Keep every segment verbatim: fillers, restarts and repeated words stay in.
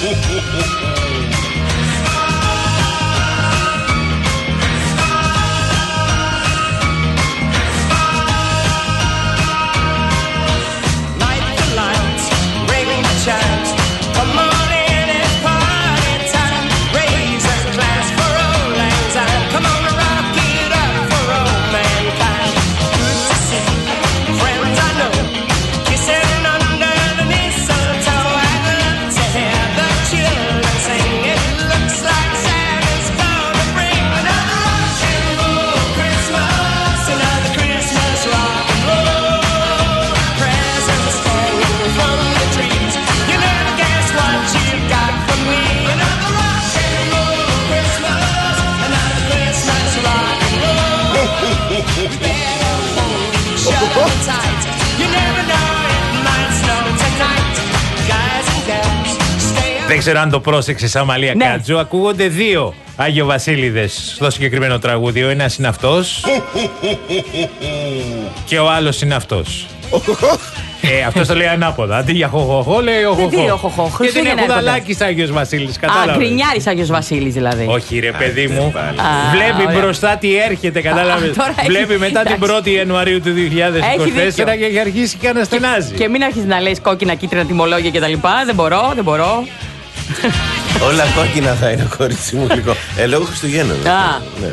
Δεν ξέρω αν το πρόσεξες, Αμαλία, ναι. Κάτζου. Ακούγονται δύο Άγιο Βασίλειδες στο συγκεκριμένο τραγούδι. Ο ένας είναι αυτός και ο άλλος είναι αυτός. ε, αυτός το λέει ανάποδα. Αντί για χοχοχό, λέει οχοχό. Γιατί είναι Κουδαλάκης Άγιος Βασίλης. Α, Γκρινιάρης Άγιος Βασίλης δηλαδή. Όχι, ρε παιδί μου. Βλέπει μπροστά τι έρχεται, κατάλαβες. Βλέπει μετά την πρώτη Ιανουαρίου του δύο χιλιάδες είκοσι τέσσερα και έχει αρχίσει και αναστενάζει. Και μην αρχίσει να λες κόκκινα, κίτρινα τιμολόγια κτλ. Δεν μπορώ, δεν μπορώ. Όλα κόκκινα θα είναι, κορίτσι μου, λίγο. Ε, λόγω Χριστουγέννων. Ναι.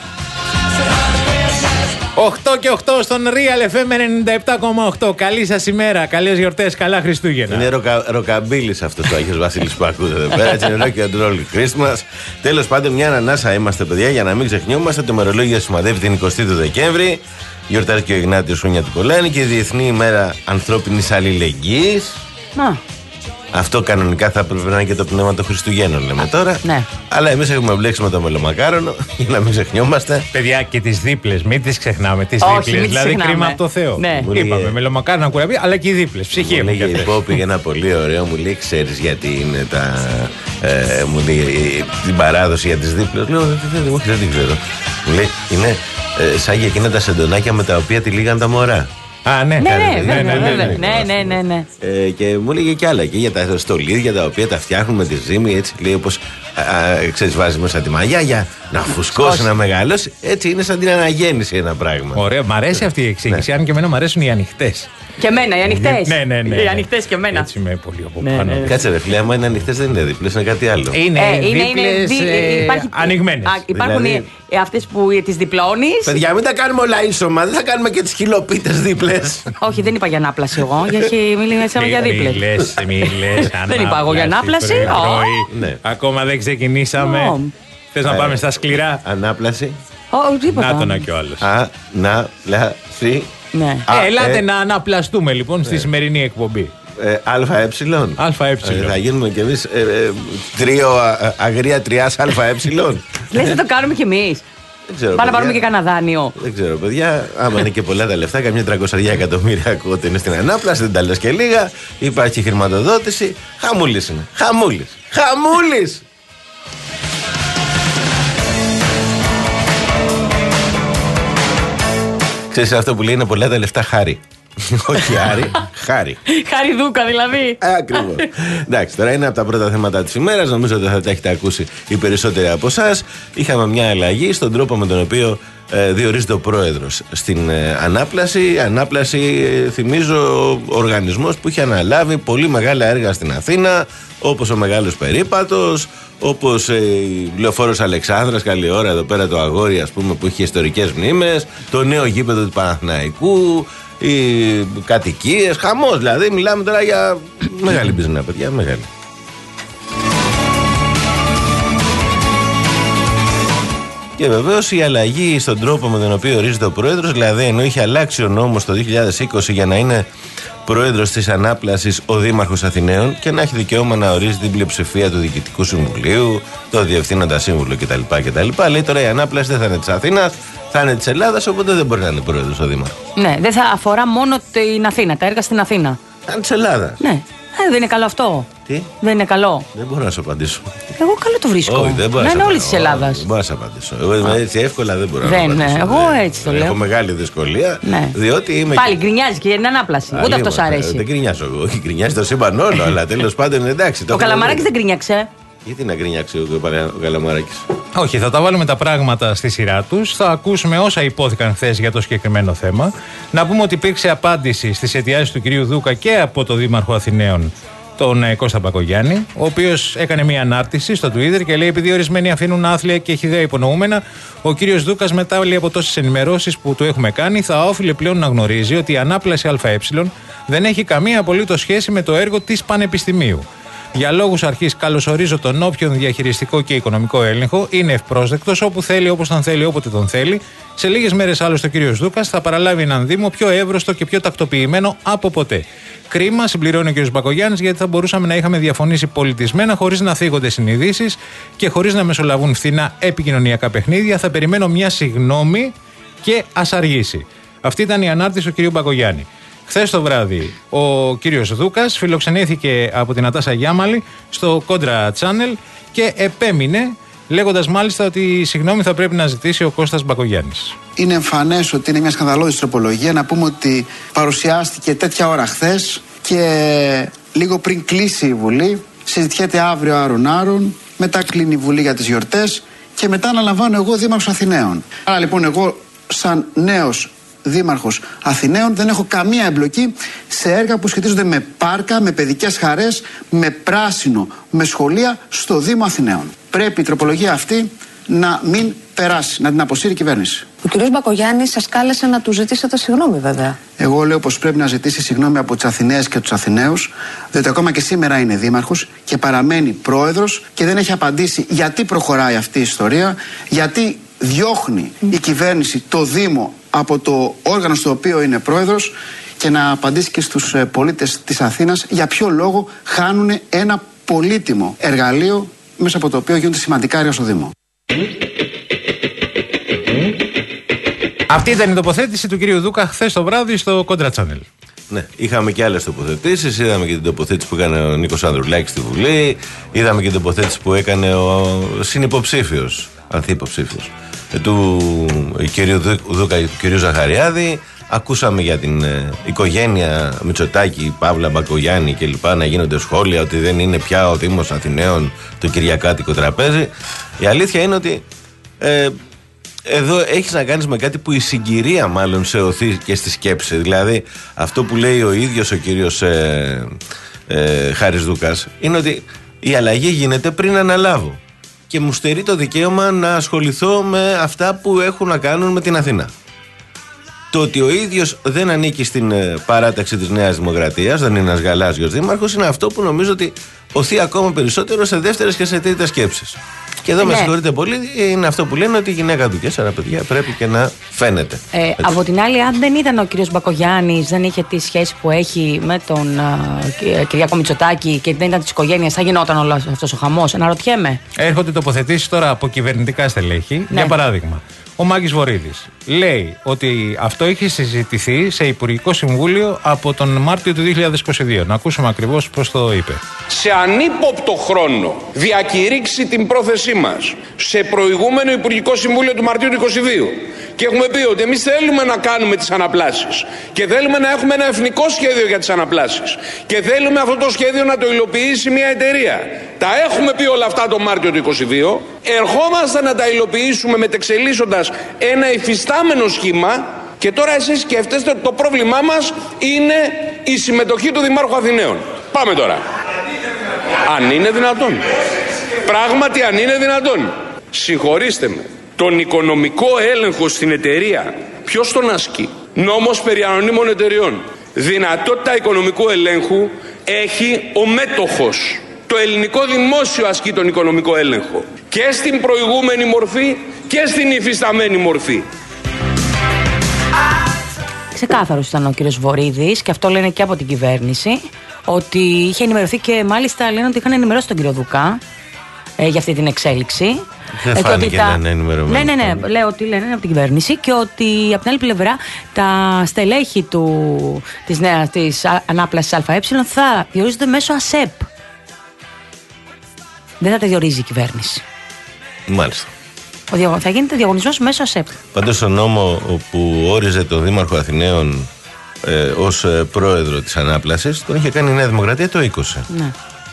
οκτώ και οκτώ στον Real εφ εμ ενενήντα επτά κόμμα οκτώ. Καλή σας ημέρα, καλές γιορτές, καλά Χριστούγεννα. Είναι ροκα, ροκαμπίλης αυτός ο Άγιος Βασίλης που ακούτε εδώ πέρα. Έτσι είναι rock and roll Christmas. Τέλος πάντων, μια ανανάσα είμαστε, παιδιά, για να μην ξεχνιόμαστε. Το ημερολόγιο σημαδεύει την εικοστή του Δεκέμβρη. Γιορτάζει και ο Ιγνάτιος Ούνια του Κολάνη και η Διεθνή ημέρα ανθρώπινης αλληλεγγύης. Να. Αυτό κανονικά θα πρέπει να είναι και το πνεύμα των Χριστουγέννων, λέμε τώρα. Ναι. Αλλά εμείς έχουμε μπλέξει με το μελομακάρονο για να μην ξεχνιόμαστε. Παιδιά, και τις δίπλες, μην τις ξεχνάμε. Τις Όχι, δίπλες, μην δηλαδή ξεχνάμε. κρίμα από το Θεό. Ναι. Μου είπαμε, λέγε... μελομακάρονα, κουραμπί, αλλά και οι δίπλες. Ψυχή μου μου λέγε η Πόπη για ένα πολύ ωραίο, μου λέει, ξέρεις γιατί είναι τα. Ε, μου λέει την παράδοση για τις δίπλες. Λέω, όχι, δεν την ξέρω. Μου λέει, είναι ε, σαν για εκείνα τα σεντονάκια με τα οποία τυλίγαν τα μωρά. Α, ναι, ναι, ναι, ναι, ναι, ναι, ναι, ναι. Ε, και μου έλεγε κι άλλα και για τα στολίδια τα οποία τα φτιάχνουν με τη ζύμη, έτσι λέει, όπως ξέρεις, βάζει μέσα τη μαγιά για να φουσκώσει, να μεγαλώσει. Έτσι είναι σαν την αναγέννηση ένα πράγμα. Ωραία, μ' αρέσει αυτή η εξήγηση. Ναι. Αν και εμένα μου αρέσουν οι ανοιχτές. Και εμένα, οι ανοιχτές. Ναι, ναι, ναι. Οι ανοιχτές και εμένα. Έτσι είμαι πολύ από ναι, πάνω. Ναι, ναι. Κάτσε ρε φίλε, άμα είναι ανοιχτές δεν είναι δίπλες, είναι κάτι άλλο. Είναι, ε, είναι δίπλες είναι, ε, υπάρχει, ανοιγμένες. Α, υπάρχουν δηλαδή... αυτές που τις διπλώνεις. Παιδιά, μην τα κάνουμε όλα ίσωμα, δεν θα κάνουμε και τις χιλοπίτες δίπλες. Όχι, δεν είπα για ανάπλαση εγώ, γιατί μιλήσαμε για δίπλες. Μη λες, μη λες. Δεν είπα εγώ για ανάπλαση. Ακόμα δεν ξεκινήσαμε. Θες να πάμε στα σκληρά. Ανάπλαση. Να τον και ο άλλος. Ανάπλαση. Ναι. Ε, ελάτε ναι. να αναπλαστούμε λοιπόν στη σημερινή εκπομπή. Ε, ΑΕ. ΑΕ. Θα γίνουμε κι εμείς ε, ε, τρίο α, αγρία τριάς ΑΕ. Λες να το κάνουμε κι εμείς. Πάμε να πάρουμε και κανένα δάνειο. Δεν ξέρω, παιδιά. Άμα είναι και πολλά τα λεφτά, καμιά τριακόσια εκατομμύρια ακούγονται είναι στην ανάπλαση, δεν τα λες και λίγα. Υπάρχει χρηματοδότηση. Χαμούλης είναι. Χαμούλης. Χαμούλης. Ξέρεις αυτό που λέει είναι πολλά τα λεφτά χάρη. Όχι Άρη, χάρη. Χάρη Δούκα δηλαδή. Ακριβώς. Εντάξει, τώρα είναι από τα πρώτα θέματα της ημέρας. Νομίζω ότι θα τα έχετε ακούσει οι περισσότεροι από εσάς. Είχαμε μια αλλαγή στον τρόπο με τον οποίο ε, διορίζεται ο πρόεδρος στην ε, ανάπλαση. Ανάπλαση, ε, θυμίζω, ο οργανισμός που είχε αναλάβει πολύ μεγάλα έργα στην Αθήνα, όπως ο Μεγάλος Περίπατος, όπως ε, η Λεωφόρος Αλεξάνδρας, καλή ώρα εδώ πέρα το αγόρι, ας πούμε, που είχε ιστορικές μνήμες, το νέο γήπεδο του Παναθηναϊκού, οι κατοικίες, χαμός δηλαδή. Μιλάμε τώρα για μεγάλη μπιζνά, παιδιά, μεγάλη. Και βεβαίως η αλλαγή στον τρόπο με τον οποίο ορίζεται ο πρόεδρος, δηλαδή ενώ είχε αλλάξει ο νόμος το δύο χιλιάδες είκοσι για να είναι πρόεδρος της ανάπλασης ο Δήμαρχος Αθηναίων και να έχει δικαίωμα να ορίζει την πλειοψηφία του Διοικητικού Συμβουλίου, το Διευθύνοντα Σύμβουλο κτλ. κτλ. Λέει τώρα η ανάπλαση δεν θα είναι της Αθήνας, θα είναι της Ελλάδας, οπότε δεν μπορεί να είναι πρόεδρος ο Δήμαρχος. Ναι, δεν θα αφορά μόνο την Αθήνα, τα έργα στην Αθήνα. Θα είναι της Ελλάδας. Ναι. δεν είναι καλό αυτό? Τι? Δεν είναι καλό? Δεν μπορώ να σου απαντήσω. Εγώ καλό το βρίσκω. Όχι, δεν μπορώ να να είναι όλη τη Ελλάδα. Δεν μπορώ να σου απαντήσω. Εγώ έτσι εύκολα δεν μπορώ δεν, να απαντήσω. Εγώ έτσι το λέω. Έχω μεγάλη δυσκολία. Ναι. Διότι είμαι. Πάλι γκρινιάζει και για την ανάπλαση. Ούτε αυτό σ' αρέσει. Δεν γκρινιάζω εγώ. Όχι, γκρινιάζει το σύμπαν όλο. Αλλά τέλος πάντων εντάξει. Ο Καλαμαράκης δεν γκρινιάξε. Γιατί να γκρινιάξει ο Καλαμαράκης? Όχι, θα τα βάλουμε τα πράγματα στη σειρά τους. Θα ακούσουμε όσα υπόθηκαν χθες για το συγκεκριμένο θέμα. Να πούμε ότι υπήρξε απάντηση στις αιτιάσεις του κυρίου Δούκα και από το Δήμαρχο Αθηναίων, τον ε, Κώστα Μπακογιάννη, ο οποίος έκανε μια ανάρτηση στο Twitter και λέει: επειδή ορισμένοι αφήνουν άθλια και χυδαία υπονοούμενα, ο κύριος Δούκας, μετά λέει, από τόσες ενημερώσεις που του έχουμε κάνει, θα όφιλε πλέον να γνωρίζει ότι η ανάπλαση ΑΕ δεν έχει καμία απολύτως σχέση με το έργο της Πανεπιστημίου. Για λόγους αρχής, καλωσορίζω τον όποιον διαχειριστικό και οικονομικό έλεγχο. Είναι ευπρόσδεκτος όπου θέλει, όπως τον θέλει, όποτε τον θέλει. Σε λίγες μέρες άλλωστε ο κύριος Δούκας θα παραλάβει έναν Δήμο πιο εύρωστο και πιο τακτοποιημένο από ποτέ. Κρίμα, συμπληρώνει ο κύριος Μπακογιάννης, γιατί θα μπορούσαμε να είχαμε διαφωνήσει πολιτισμένα, χωρίς να θίγονται συνειδήσεις και χωρίς να μεσολαβούν φθηνά επικοινωνιακά παιχνίδια. Θα περιμένω μια συγγνώμη και ας αργήσει. Αυτή ήταν η ανάρτηση του κυρίου Μπακογιάννη. Χθες το βράδυ ο κύριος Δούκας φιλοξενήθηκε από την Ατάσα Γιάμαλη στο Κόντρα Channel και επέμεινε, λέγοντας μάλιστα ότι συγγνώμη θα πρέπει να ζητήσει ο Κώστας Μπακογιάννης. Είναι εμφανές ότι είναι μια σκανδαλώδης τροπολογία. Να πούμε ότι παρουσιάστηκε τέτοια ώρα χθες και λίγο πριν κλείσει η Βουλή. Συζητιέται αύριο άρον-άρον, μετά κλείνει η Βουλή για τις γιορτές και μετά αναλαμβάνω εγώ Δήμαρχος Αθηναίων. Άρα λοιπόν εγώ σαν νέος Δήμαρχος Αθηναίων δεν έχω καμία εμπλοκή σε έργα που σχετίζονται με πάρκα, με παιδικές χαρές, με πράσινο, με σχολεία στο Δήμο Αθηναίων. Πρέπει η τροπολογία αυτή να μην περάσει, να την αποσύρει η κυβέρνηση. Ο κ. Μπακογιάννης σας κάλεσε να του ζητήσετε συγγνώμη, βέβαια. Εγώ λέω πως πρέπει να ζητήσει συγγνώμη από τις Αθηναίες και τους Αθηναίους, διότι ακόμα και σήμερα είναι δήμαρχος και παραμένει πρόεδρος και δεν έχει απαντήσει γιατί προχωράει αυτή η ιστορία, γιατί διώχνει mm. η κυβέρνηση το Δήμο από το όργανο στο οποίο είναι πρόεδρος, και να απαντήσει και στους πολίτες της Αθήνας για ποιο λόγο χάνουν ένα πολύτιμο εργαλείο μέσα από το οποίο γίνονται σημαντικά έργα στο Δήμο. Αυτή ήταν η τοποθέτηση του κυρίου Δούκα χθες το βράδυ στο Κόντρα Channel. Ναι, είχαμε και άλλες τοποθετήσεις. Είδαμε και την τοποθέτηση που έκανε ο Νίκος Ανδρουλάκης στη Βουλή. Είδαμε και την τοποθέτηση που έκανε ο συνυποψήφιος, ανθυποψήφιος, του κυρίου Δούκα, του κυρίου Ζαχαριάδη. Ακούσαμε για την ε, οικογένεια Μητσοτάκη, Παύλα Μπακογιάννη κλπ. Να γίνονται σχόλια ότι δεν είναι πια ο Δήμος Αθηναίων το κυριακάτικο τραπέζι. Η αλήθεια είναι ότι ε, εδώ έχεις να κάνεις με κάτι που η συγκυρία μάλλον σε οθεί και στη σκέψη. Δηλαδή αυτό που λέει ο ίδιος ο κύριος ε, ε, Χάρης Δούκας είναι ότι η αλλαγή γίνεται πριν αναλάβω και μου στερεί το δικαίωμα να ασχοληθώ με αυτά που έχουν να κάνουν με την Αθήνα. Το ότι ο ίδιος δεν ανήκει στην παράταξη της Νέας Δημοκρατίας, δεν είναι ένας γαλάζιος δήμαρχος, είναι αυτό που νομίζω ότι οθεί ακόμα περισσότερο σε δεύτερες και σε τρίτες σκέψεις. Και εδώ ναι. με συγχωρείτε πολύ, είναι αυτό που λένε ότι η γυναίκα του τέσσερα παιδιά πρέπει και να φαίνεται. Ε, από την άλλη, αν δεν ήταν ο κύριος Μπακογιάννης, δεν είχε τη σχέση που έχει με τον uh, Κυριάκο Μητσοτάκη και δεν ήταν της οικογένειας, θα γινόταν όλο αυτός ο χαμός? Αναρωτιέμαι. Έρχονται τοποθετήσεις τώρα από κυβερνητικά στελέχη. Ναι. Για παράδειγμα, ο Μάκης Βορίδης λέει ότι αυτό έχει συζητηθεί σε Υπουργικό Συμβούλιο από τον Μάρτιο του δύο χιλιάδες είκοσι δύο. Να ακούσουμε ακριβώς πώς το είπε. Σε ανύποπτο χρόνο διακηρύξει την πρόθεσή μας σε προηγούμενο Υπουργικό Συμβούλιο του Μαρτίου του είκοσι δύο. Και έχουμε πει ότι εμείς θέλουμε να κάνουμε τις αναπλάσεις και θέλουμε να έχουμε ένα εθνικό σχέδιο για τις αναπλάσεις και θέλουμε αυτό το σχέδιο να το υλοποιήσει μια εταιρεία. Τα έχουμε πει όλα αυτά το Μάρτιο του είκοσι δύο. Ερχόμαστε να τα υλοποιήσουμε μετεξελίσσοντας ένα υφιστάμενο σχήμα και τώρα εσείς σκέφτεστε ότι το πρόβλημά μας είναι η συμμετοχή του Δημάρχου Αθηναίων. Πάμε τώρα. Αν είναι δυνατόν. Πράγματι αν είναι δυνατόν. Συγχωρήστε με. Τον οικονομικό έλεγχο στην εταιρεία ποιος τον ασκεί? Νόμος περί ανωνύμων εταιριών. Δυνατότητα οικονομικού ελέγχου έχει ο μέτοχος. Το ελληνικό δημόσιο ασκεί τον οικονομικό έλεγχο και στην προηγούμενη μορφή και στην υφισταμένη μορφή. Ξεκάθαρος ήταν ο κύριος Βορίδης και αυτό λένε και από την κυβέρνηση, ότι είχε ενημερωθεί και μάλιστα λένε ότι είχαν ενημερώσει τον κύριο Δούκα ε, για αυτή την εξέλιξη. Δεν φάνηκε να είναι ενημερωμένο. Ναι, ναι, ναι. Λέω ότι λένε από την κυβέρνηση και ότι από την άλλη πλευρά τα στελέχη του, της νέας της ανάπλασης ΑΕ θα διορίζονται μέσω ΑΣΕΠ. Δεν θα τα διορίζει η κυβέρνηση. Μάλιστα. Ο δια... Θα γίνεται διαγωνισμός μέσω ΑΣΕΠ. Πάντως ο νόμο που όριζε τον Δήμαρχο Αθηναίων ε, ως ε, πρόεδρο της ανάπλασης τον είχε κάνει η Νέα Δημοκρατία το είκοσι. Ναι.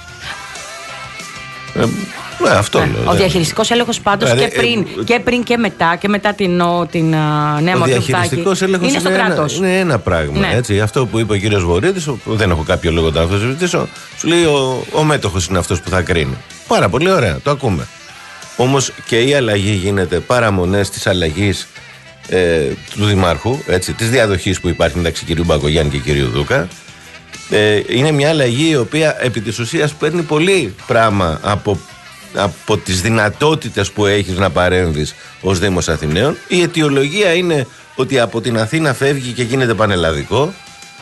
Ε, ναι, αυτό ναι. λέω. Ο διαχειριστικός έλεγχος πάντως δηλαδή, και, πριν, ε, και πριν και μετά και μετά την, την uh, Νέα Μορφή. Ο διαχειριστικός έλεγχος είναι, είναι, ένα, είναι ένα πράγμα. Ναι. Έτσι. Αυτό που είπε ο κύριος Βορύδης, δεν έχω κάποιο λόγο να το συζητήσω, σου λέει ο, ο μέτοχος είναι αυτός που θα κρίνει. Πάρα πολύ ωραία, το ακούμε. Όμως και η αλλαγή γίνεται παραμονές της αλλαγής ε, του Δημάρχου, έτσι, της διαδοχής που υπάρχει μεταξύ κυρίου Μπακογιάννη και κυρίου Δούκα. Ε, είναι μια αλλαγή η οποία επί της ουσίας παίρνει πολύ πράγμα από, από τις δυνατότητες που έχεις να παρέμβεις ως Δήμος Αθηναίων. Η αιτιολογία είναι ότι από την Αθήνα φεύγει και γίνεται πανελλαδικό.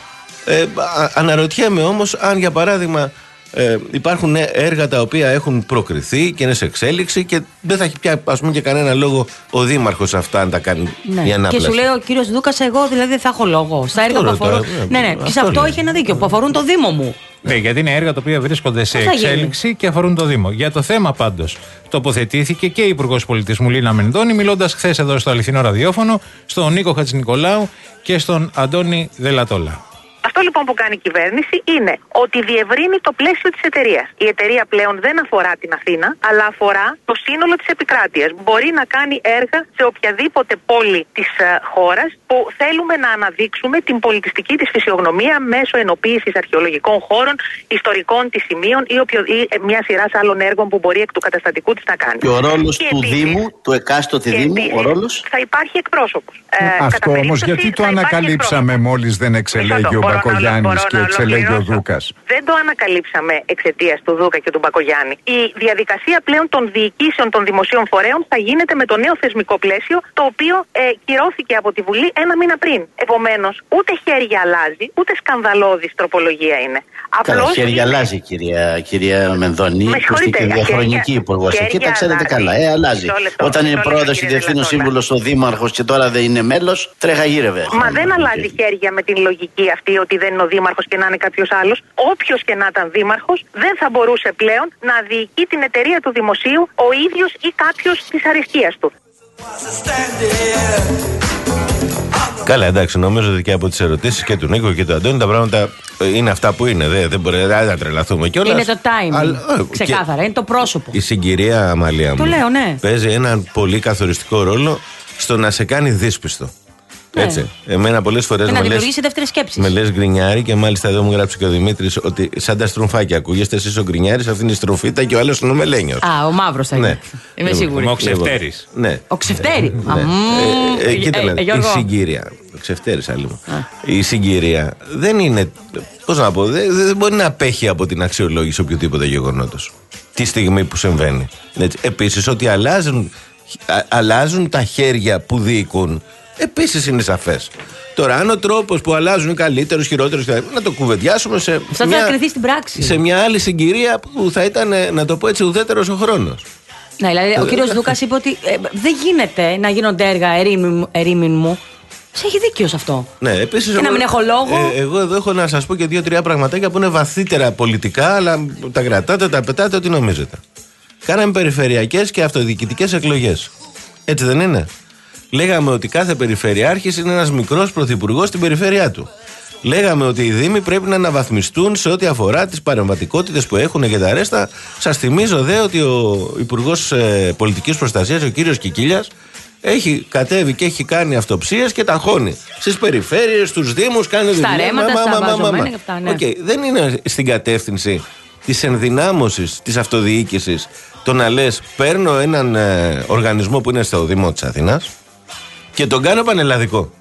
Ε, α, αναρωτιέμαι όμως αν για παράδειγμα Ε, υπάρχουν έργα τα οποία έχουν προκριθεί και είναι σε εξέλιξη και δεν θα έχει πια ας πούμε και κανένα λόγο ο Δήμαρχος αυτά αν τα κάνει ναι. η ανάπλαση. Και σου λέει ο κύριος Δούκας, εγώ δηλαδή δεν θα έχω λόγο. Στα έργα που αφορούν. Ναι, ναι, και σε αυτό έχει ένα δίκιο που αφορούν το Δήμο μου. Ναι, γιατί είναι έργα τα οποία βρίσκονται σε εξέλιξη γίνει. Και αφορούν το Δήμο. Για το θέμα πάντως τοποθετήθηκε και η Υπουργός Πολιτισμού Λίνα Μενδώνη, μιλώντας χθες εδώ στο Αληθινό Ραδιόφωνο, στον Νίκο Χατζηνικολάου και στον Αντώνη Δελατόλα. Αυτό λοιπόν που κάνει η κυβέρνηση είναι ότι διευρύνει το πλαίσιο της εταιρείας. Η εταιρεία πλέον δεν αφορά την Αθήνα, αλλά αφορά το σύνολο της επικράτειας. Μπορεί να κάνει έργα σε οποιαδήποτε πόλη της uh, χώρας που θέλουμε να αναδείξουμε την πολιτιστική της φυσιογνωμία μέσω ενοποίησης αρχαιολογικών χώρων, ιστορικών της σημείων ή, οποιο, ή μια σειρά άλλων έργων που μπορεί εκ του καταστατικού της να κάνει. Και ο ρόλος του επίσης, Δήμου, του εκάστοτε Δήμου, επίσης, ο ρόλος. Θα υπάρχει εκπρόσωπος. Ε, Αυτό όμως γιατί το ανακαλύψαμε μόλις δεν εξελέγει ο Μπακογιάννης και εξελέγει ο Δούκας? Δεν το ανακαλύψαμε εξαιτίας του Δούκα και του Μπακογιάννη. Η διαδικασία πλέον των διοικήσεων των δημοσίων φορέων θα γίνεται με το νέο θεσμικό πλαίσιο, το οποίο ε, κυρώθηκε από τη Βουλή ένα μήνα πριν. Επομένως, ούτε χέρια αλλάζει, ούτε σκανδαλώδης τροπολογία είναι. Καλά, χέρια αλλάζει, κυρία, κυρία Μενδώνη, που είστε και διαχρονική υπουργός. Εκεί τα ξέρετε καλά. Ε, αλλάζει. Λεπτό, Όταν είναι πρόεδρος ή διευθύνων σύμβουλος ο Δήμαρχος και τώρα δεν είναι μέλος, τρέχα γύρευε. Μα δεν αλλάζει χέρια με την λογική αυτή ότι δεν είναι ο Δήμαρχος και να είναι κάποιος άλλος. Όποιος και να ήταν Δήμαρχος δεν θα μπορούσε πλέον να διοικεί την εταιρεία του δημοσίου ο ίδιος ή κάποιος της αριστείας του. Καλά, εντάξει, νομίζω ότι και από τις ερωτήσεις και του Νίκο και του Αντώνη τα πράγματα είναι αυτά που είναι. Δεν, δεν μπορεί να τρελαθούμε κιόλας. Είναι το timing. Αλλά, ξεκάθαρα, είναι το πρόσωπο. Η συγκυρία, Αμαλία μου, το λέω, ναι. παίζει έναν πολύ καθοριστικό ρόλο στο να σε κάνει δύσπιστο. Ναι. Έτσι. Εμένα πολλές φορές και με να λες, δημιουργήσει δεύτερες σκέψεις. με λες γκρινιάρι και μάλιστα εδώ μου γράψει και ο Δημήτρης ότι σαν τα στρομφάκια ακούγεστε εσείς ο γκρινιάρης, αυτή είναι η στροφίτα και ο άλλος είναι ο μελένιος. Α, ο μαύρος θα είναι. Ναι. Είμαι ναι. σίγουρη. Ο Ξεφτέρης. Ναι. Ο Ξεφτέρη. Ναι. Ε, ε, κοίτα, ε, ε, η συγκυρία. Ο Ξεφτέρης, άλλη μου. Η συγκυρία δεν είναι. Πώς να πω, δεν, δεν μπορεί να απέχει από την αξιολόγηση οποιοδήποτε γεγονότος. Τη στιγμή που συμβαίνει. Επίσης, ότι αλλάζουν, α, αλλάζουν τα χέρια που διοικούν. Επίσης είναι σαφές. Τώρα, αν ο τρόπος που αλλάζουν είναι καλύτερος, χειρότερος, να το κουβεντιάσουμε σε, θα μια, θα στην πράξη. σε μια άλλη συγκυρία που θα ήταν, να το πω έτσι, ουδέτερος ο χρόνος. Ναι, δηλαδή ο κύριος Δούκας είπε ότι ε, δεν γίνεται να γίνονται έργα ερήμην μου. Σε έχει δίκιο σε αυτό. Ναι, επίσης. Και εγώ, να μην έχω λόγο. Ε, εγώ εδώ έχω να σας πω και δύο-τρία πραγματάκια που είναι βαθύτερα πολιτικά, αλλά τα κρατάτε, τα πετάτε, ό,τι νομίζετε. Κάναμε περιφερειακές και αυτοδιοικητικές εκλογές. Έτσι δεν είναι? Λέγαμε ότι κάθε περιφερειάρχης είναι ένας μικρός πρωθυπουργός στην περιφέρειά του. Λέγαμε ότι οι δήμοι πρέπει να αναβαθμιστούν σε ό,τι αφορά τις παρεμβατικότητες που έχουν και τα ρέστα. Σας θυμίζω δε ότι ο Υπουργός ε, Πολιτικής Προστασίας, ο κύριος Κικίλιας, έχει κατέβει και έχει κάνει αυτοψίες και ταχώνει στις περιφέρειες, στους δήμους, κάνει δουλειά. Στα ρέματα, στα βαζωμένα και αυτά, ναι. Okay, δεν είναι στην κατεύθυνση της ενδυνάμωσης της αυτοδιοίκησης το να λες παίρνω έναν ε, οργανισμό που είναι στο Δήμο της Αθήνας και τον κάνω πανελλαδικό.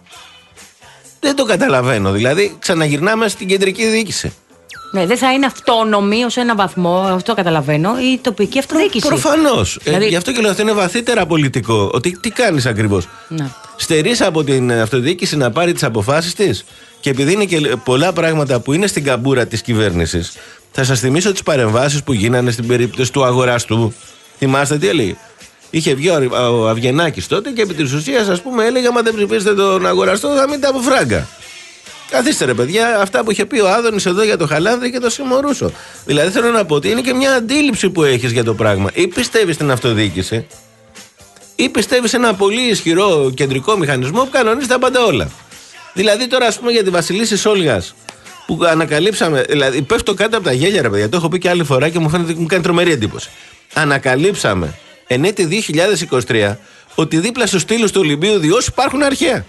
Δεν το καταλαβαίνω. Δηλαδή, ξαναγυρνάμε στην κεντρική διοίκηση. Ναι, δεν θα είναι αυτόνομη ως ένα βαθμό, αυτό καταλαβαίνω, η τοπική αυτοδιοίκηση. Προφανώς. Δηλαδή... Ε, γι' αυτό και λέω ότι είναι βαθύτερα πολιτικό. Ότι τι κάνεις ακριβώς? Ναι. Στερείς από την αυτοδιοίκηση να πάρει τις αποφάσεις της. Και επειδή είναι και πολλά πράγματα που είναι στην καμπούρα της κυβέρνησης, θα σας θυμίσω τις παρεμβάσεις που γίνανε στην περίπτωση του αγοραστού. Θυμάστε τι έλεγε? Είχε βγει ο Αυγενάκης τότε και επί της ουσίας, ας πούμε, έλεγε: άμα δεν ψηφίσετε τον αγοραστό, θα μείνετε από φράγκα. Καθίστε ρε παιδιά, αυτά που είχε πει ο Άδωνης εδώ για το Χαλάνδρη και το Σιμωρούσο. Δηλαδή θέλω να πω ότι είναι και μια αντίληψη που έχεις για το πράγμα. Ή πιστεύεις στην αυτοδιοίκηση, ή πιστεύεις σε ένα πολύ ισχυρό κεντρικό μηχανισμό που κανονίζει τα πάντα όλα. Δηλαδή τώρα, ας πούμε, για τη Βασιλίση Σόλγας που ανακαλύψαμε. Δηλαδή πέφτω κάτω από τα γέλια, ρε παιδιά. Το έχω πει και άλλη φορά και μου φαίνεται μου κάνει τρομερή εντύπωση. Ανακαλύψαμε εν έτη δύο χιλιάδες είκοσι τρία ότι δίπλα στους στήλους του Ολυμπίου Διός υπάρχουν αρχαία.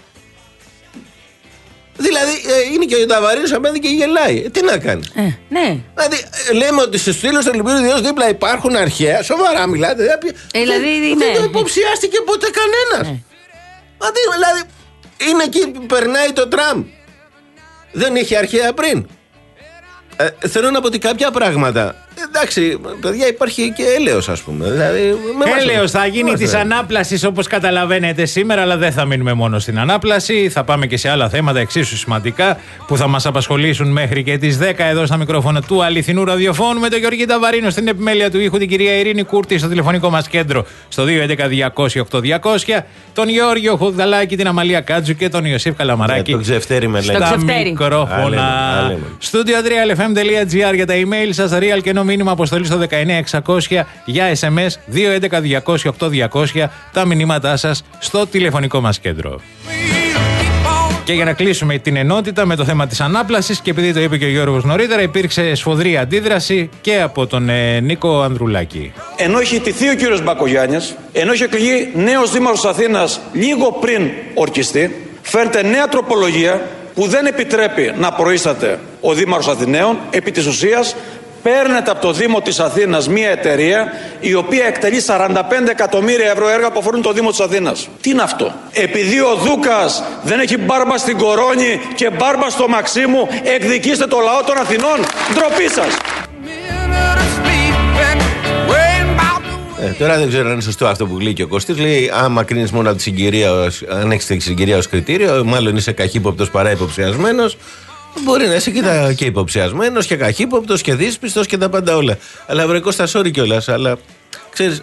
Δηλαδή ε, είναι και ο Ταβαρίνος απέναντι και γελάει. Ε, τι να κάνει. Ε, ναι. Δηλαδή ε, λέμε ότι στους στήλους του Ολυμπίου Διός δίπλα υπάρχουν αρχαία. Σοβαρά μιλάτε. Ε, δηλαδή, δεν, ναι. δεν το υποψιάστηκε ποτέ κανένας. Ναι. Δηλαδή, δηλαδή είναι εκεί που περνάει το τραμ. Δεν είχε αρχαία πριν. Ε, θέλω να πω ότι κάποια πράγματα. Εντάξει, παιδιά, υπάρχει και έλεος, ας πούμε. Δηλαδή, έλεος θα γίνει της ανάπλασης, όπως καταλαβαίνετε σήμερα, αλλά δεν θα μείνουμε μόνο στην ανάπλαση. Θα πάμε και σε άλλα θέματα εξίσου σημαντικά που θα μας απασχολήσουν μέχρι και τις δέκα εδώ στα μικρόφωνα του αληθινού ραδιοφώνου με τον Γιώργη Ταβαρίνο στην επιμέλεια του ήχου, την κυρία Ειρήνη Κούρτη στο τηλεφωνικό μας κέντρο στο δύο έντεκα διακόσια οκτώ διακόσια, τον Γιώργιο Χουδαλάκη, την Αμαλία Κάτζου και τον Ιωσήφ Καλαμαράκη. Το ξεφτέρι με λέει. Στα μικρόφωνα. Studio τρία ελ εφ εμ τελεία τζι άρ για τα email σας, real και no μήνυμα αποστολή στο δεκαεννιά εξακόσια, για ες εμ ες δύο έντεκα διακόσια οκτώ διακόσια, τα μηνύματά σας στο τηλεφωνικό μας κέντρο. Και για να κλείσουμε την ενότητα με το θέμα της ανάπλασης, και επειδή το είπε και ο Γιώργος νωρίτερα, υπήρξε σφοδρή αντίδραση και από τον ε, Νίκο Ανδρουλάκη. Ενώ έχει ιτηθεί ο κύριος Μπακογιάννης, ενώ έχει εκλεγεί νέος δήμαρχος Αθήνας λίγο πριν ορκιστεί, φέρτε νέα τροπολογία που δεν επιτρέπει να προείσταται ο δήμαρχος Αθηναίων. Επί της ουσίας παίρνετε από το Δήμο της Αθήνας μια εταιρεία η οποία εκτελεί σαράντα πέντε εκατομμύρια ευρώ έργα που αφορούν το Δήμο της Αθήνας. Τι είναι αυτό? Επειδή ο Δούκας δεν έχει μπάρμπα στην Κορώνη και μπάρμπα στο Μαξίμου, εκδικήστε το λαό των Αθηνών. Ντροπή σας. Ε, τώρα δεν ξέρω αν είναι σωστό αυτό που λέει και ο Κωστής. Λέει: άμα κρίνεις μόνο από τη συγκυρία, αν έχεις τη συγκυρία ως κριτήριο, μάλλον είσαι καχύποπτος παρά υποψιασμένος. Μπορεί να είσαι και, τα, και υποψιασμένος και καχύποπτος και δύσπιστος και τα πάντα όλα. Αλλά βρε Κώστα, sorry κιόλας. Αλλά ξέρεις,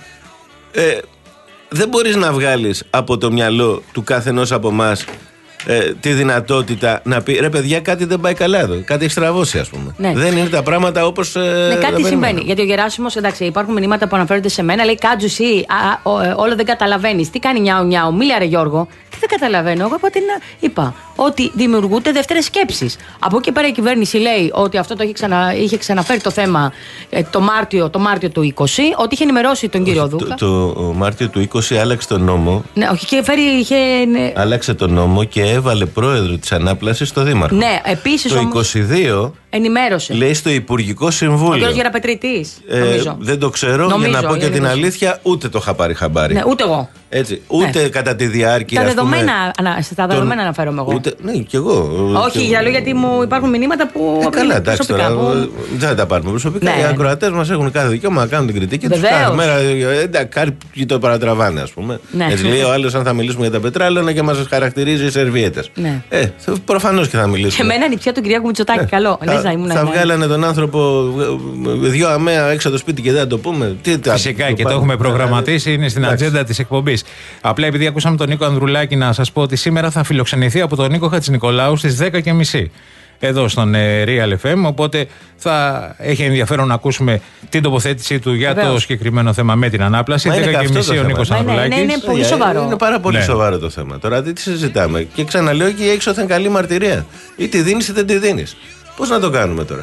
ε, δεν μπορείς να βγάλεις από το μυαλό του καθενός από εμάς ε, τη δυνατότητα να πει: ρε παιδιά, κάτι δεν πάει καλά εδώ. Κάτι έχει στραβώσει, ας πούμε. Ναι. Δεν είναι τα πράγματα όπως. Ε, ναι, κάτι συμβαίνει. Γιατί ο Γεράσιμος, εντάξει, υπάρχουν μηνύματα που αναφέρονται σε μένα. Λέει: Κάτζου, εσύ, όλο δεν καταλαβαίνεις. Τι κάνει νιάου νιάου. Μίλα, ρε Γιώργο. Τι δεν καταλαβαίνω. Εγώ είπα, είπα ότι δημιουργούνται δεύτερες σκέψεις. Από εκεί πέρα η κυβέρνηση λέει ότι αυτό το είχε, ξανα, είχε ξαναφέρει το θέμα ε, το, Μάρτιο, το Μάρτιο του είκοσι, ότι είχε ενημερώσει τον κύριο Δούκα. Το, το Μάρτιο του είκοσι άλλαξε τον νόμο. Ναι, όχι, και φέρει, είχε. Ναι. Άλλαξε τον νόμο και έβαλε πρόεδρο της ανάπλασης στο Δήμαρχο. Ναι, επίσης. Το όμως, είκοσι δύο ενημέρωσε. Λέει στο Υπουργικό Συμβούλιο. Ο κύριος Γεραπετρίτης. Ε, δεν το ξέρω, νομίζω, για να πω και την αλήθεια, ούτε το είχα πάρει χαμπάρι. Ναι, ούτε εγώ. Έτσι, ούτε ναι. κατά τη διάρκεια. Τα δεδομένα, πούμε, στα δεδομένα τον... αναφέρομαι εγώ. Ούτε, ναι, κι εγώ. Όχι, και... για λέω γιατί μου υπάρχουν μηνύματα που. Ε, καλά, εντάξει τώρα. Που... Δεν θα τα πάρουμε προσωπικά. Ναι. Οι ακροατές μας έχουν κάθε δικαίωμα να κάνουν την κριτική τους. Βεβαίως. Κάθε μέρα. Εντάξει, το παρατραβάνε, ας πούμε. Ναι. Έτσι λέει ο άλλος, αν θα μιλήσουμε για τα πετράλαινα και μας χαρακτηρίζει οι σερβιέτες. Ναι. Ε, προφανώς και θα μιλήσουμε. Και εμένα νηψιά του Κυριάκου Μητσοτάκη, καλό. Θα βγάλανε τον άνθρωπο δύο αμαία έξω από το σπίτι και δεν θα το πούμε. Φυσικά και το έχουμε προγραμματίσει, είναι στην ατζέντα της εκπομπής. Απλά επειδή ακούσαμε τον Νίκο Ανδρουλάκη, να σας πω ότι σήμερα θα φιλοξενηθεί από τον Νίκο Χατζηνικολάου στις δέκα και μισή εδώ στον Real εφ εμ, οπότε θα έχει ενδιαφέρον να ακούσουμε την τοποθέτησή του για Βεβαίως. το συγκεκριμένο θέμα με την ανάπλαση. δέκα και μισή ο Νίκος Ανδρουλάκης. Ναι, ναι, είναι πολύ σοβαρό. Είναι πάρα πολύ ναι. σοβαρό το θέμα. Τώρα τι συζητάμε. Και ξαναλέω, και έξωθεν καλή μαρτυρία. Ή τη δίνεις ή δεν τη δίνεις. Πώς να το κάνουμε τώρα?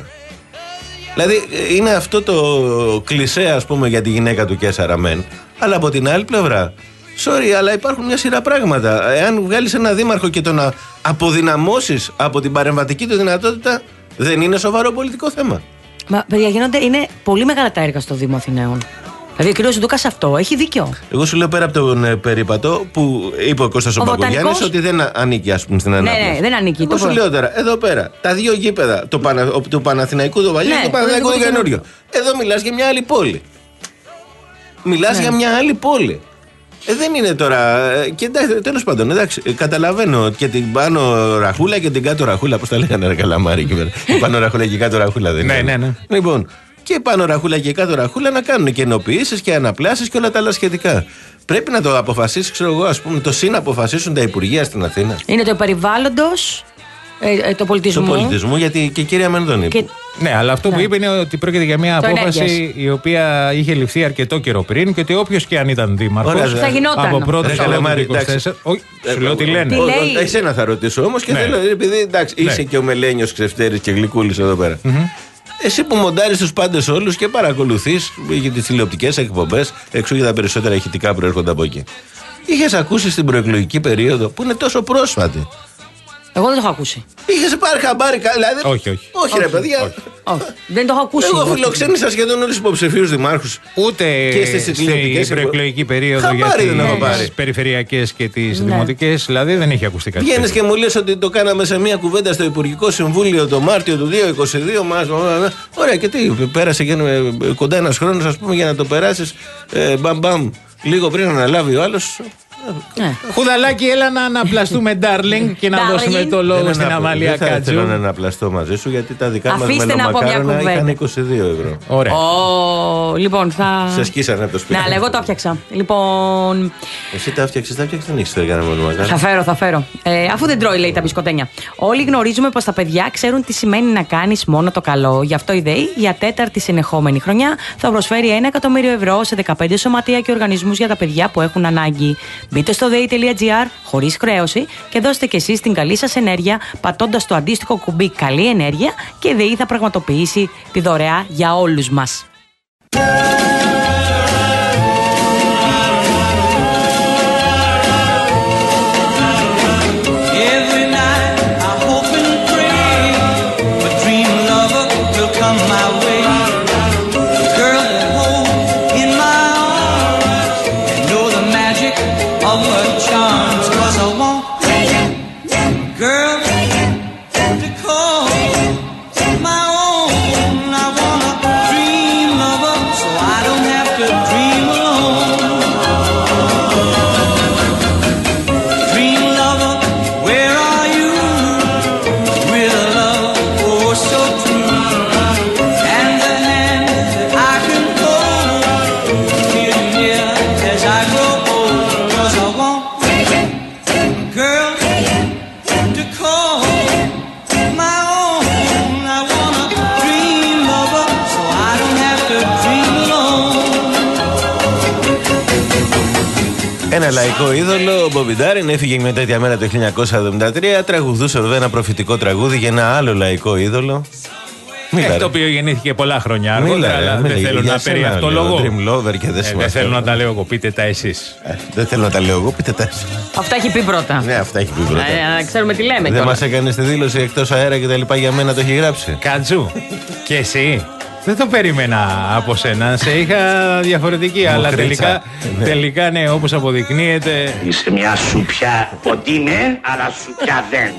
Δηλαδή είναι αυτό το κλισέ, ας πούμε, για τη γυναίκα του Κέσσαρα μεν, αλλά από την άλλη πλευρά, sorry, αλλά υπάρχουν μια σειρά πράγματα. Εάν βγάλεις ένα δήμαρχο και τον αποδυναμώσεις από την παρεμβατική του δυνατότητα, δεν είναι σοβαρό πολιτικό θέμα. Μα παιδιά, γίνονται, είναι πολύ μεγάλα τα έργα στο Δήμο Αθηναίων. Δηλαδή ο κύριος Ντούκας αυτό έχει δίκιο. Εγώ σου λέω πέρα από τον ε, περίπατο που είπε ο Κώστας ο Μπακογιάννης ότι δεν ανήκει, ας πούμε, στην ανάπτυξη. Ναι, ναι, δεν ανήκει. Εγώ το σου λέω τώρα, εδώ πέρα, τα δύο γήπεδα, το Πανα, του Παναθηναϊκού το παλιό ναι, και του Παναθηναϊκού το καινούριο. Εδώ μιλάς για μια άλλη πόλη. Μιλάς ναι. για μια άλλη πόλη. Ε, δεν είναι τώρα. Και εντάξει, τέλος πάντων, εντάξει, καταλαβαίνω και την πάνω ραχούλα και την κάτω ραχούλα. Πώς τα λέγανε, ρε Καλαμάρι, εκεί πέρα. Η πάνω ραχούλα και η κάτω ραχούλα δεν είναι. Ναι, ναι, ναι. Λοιπόν, και πάνω ραχούλα και κάτω ραχούλα να κάνουν και ενοποιήσεις και αναπλάσεις και όλα τα άλλα σχετικά. Πρέπει να το αποφασίσει, ξέρω εγώ, ας πούμε, το συναποφασίσουν τα υπουργεία στην Αθήνα. Είναι το περιβάλλοντος, ε, ε, το πολιτισμού. Το πολιτισμού, γιατί και η κυρία Μενδώνη. Και... Ναι, αλλά αυτό ναι. που είπε είναι ότι πρόκειται για μια το απόφαση ενέργειας. Η οποία είχε ληφθεί αρκετό καιρό πριν και ότι όποιος και αν ήταν δήμαρχος. Θα γινόταν. Από πρώτο Καλαμάρι είκοσι τέσσερα. Όχι, σου λέω τι λένε. Εσένα θα ρωτήσω όμως και θέλω, επειδή εντάξει, είσαι και ο Μελένιος Ξεφτέρης και Γλυκούλης εδώ πέρα. Εσύ που μοντάρεις τους πάντες όλους και παρακολουθείς για τις τηλεοπτικές εκπομπές, εξού για τα περισσότερα ηχητικά που έρχονται από εκεί. Είχες ακούσει στην προεκλογική περίοδο που είναι τόσο πρόσφατη. Εγώ δεν το έχω ακούσει. Είχες πάρει χαμπάρι, δηλαδή. Όχι, όχι. Όχι, όχι ρε παιδιά. Όχι. Όχι. Δεν το έχω ακούσει. Εγώ φιλοξένησα σχεδόν όλους τους υποψηφίους δημάρχους. Ούτε και στις τηλεοπτικές στην προεκλογική περίοδο για τις περιφερειακές και τις ναι. δημοτικές, δηλαδή δεν είχε ακουστεί κάτι. Βγαίνεις και μου λες ότι το κάναμε σε μια κουβέντα στο Υπουργικό Συμβούλιο το Μάρτιο του δύο χιλιάδες είκοσι δύο. Μας, ωραία, και τι, πέρασε και κοντά ένας χρόνος, ας πούμε, για να το περάσεις ε, μπαμ μπαμ λίγο πριν αναλάβει ο άλλος. Ναι. Χουδαλάκι, έλα να αναπλαστούμε, darling, και να δώσουμε το λόγο στην Αμαλία Κάτζου. Δεν θέλω να αναπλαστώ μαζί σου, γιατί τα δικά μας μελομακάρονα είχαν είκοσι δύο ευρώ. Ωραία. Oh, λοιπόν, θα... Σε σκίσανε από το σπίτι. Ναι, αλλά εγώ το έφτιαξα. Λοιπόν... Εσύ τα έφτιαξες, τα έφτιαξες, δεν έχεις φέρει κανένα μελομακάρονα. Θα φέρω, θα φέρω. Ε, αφού δεν τρώει, λέει, τα μπισκοτένια. Όλοι γνωρίζουμε πως τα παιδιά ξέρουν τι σημαίνει να κάνεις μόνο το καλό. Γι' αυτό η ΔΕΗ για τέταρτη συνεχόμενη χρονιά θα προσφέρει ένα εκατομμύριο ευρώ σε δεκαπέντε σωματεία και οργανισμούς για τα παιδιά που έχουν ανάγκη. Μπείτε στο δέη τελεία τζι άρ χωρίς χρέωση και δώστε και εσείς την καλή σας ενέργεια πατώντας το αντίστοιχο κουμπί Καλή Ενέργεια και η ΔΕΗ θα πραγματοποιήσει τη δωρεά για όλους μας. Ένα λαϊκό είδωλο, ο Μπόμπι Ντάριν, έφυγε με τέτοια μέρα το χίλια εννιακόσια εβδομήντα τρία. Τραγουδούσε βέβαια ένα προφητικό τραγούδι για ένα άλλο λαϊκό είδωλο. Ε, το οποίο γεννήθηκε πολλά χρόνια αργότερα, αλλά μίλα, δεν θέλω να περί αυτό λόγο. Και δεν, ε, δεν θέλω να τα λέω εγώ, πείτε τα εσείς. Ε, δεν θέλω να τα λέω εγώ, πείτε τα εσείς. Αυτά έχει πει πρώτα. Ναι, αυτά έχει πει πρώτα. Να ε, ξέρουμε τι λέμε. Δεν μας έκανε τη δήλωση εκτός αέρα και τα λοιπά, για μένα το έχει γράψει. Κάτζου. Και εσύ. Δεν το περίμενα από σένα. Σε είχα διαφορετική, μου αλλά τελικά, ναι. τελικά ναι, όπως αποδεικνύεται. Είσαι μια σουπιά. Ότι ναι, αλλά σουπιά δεν.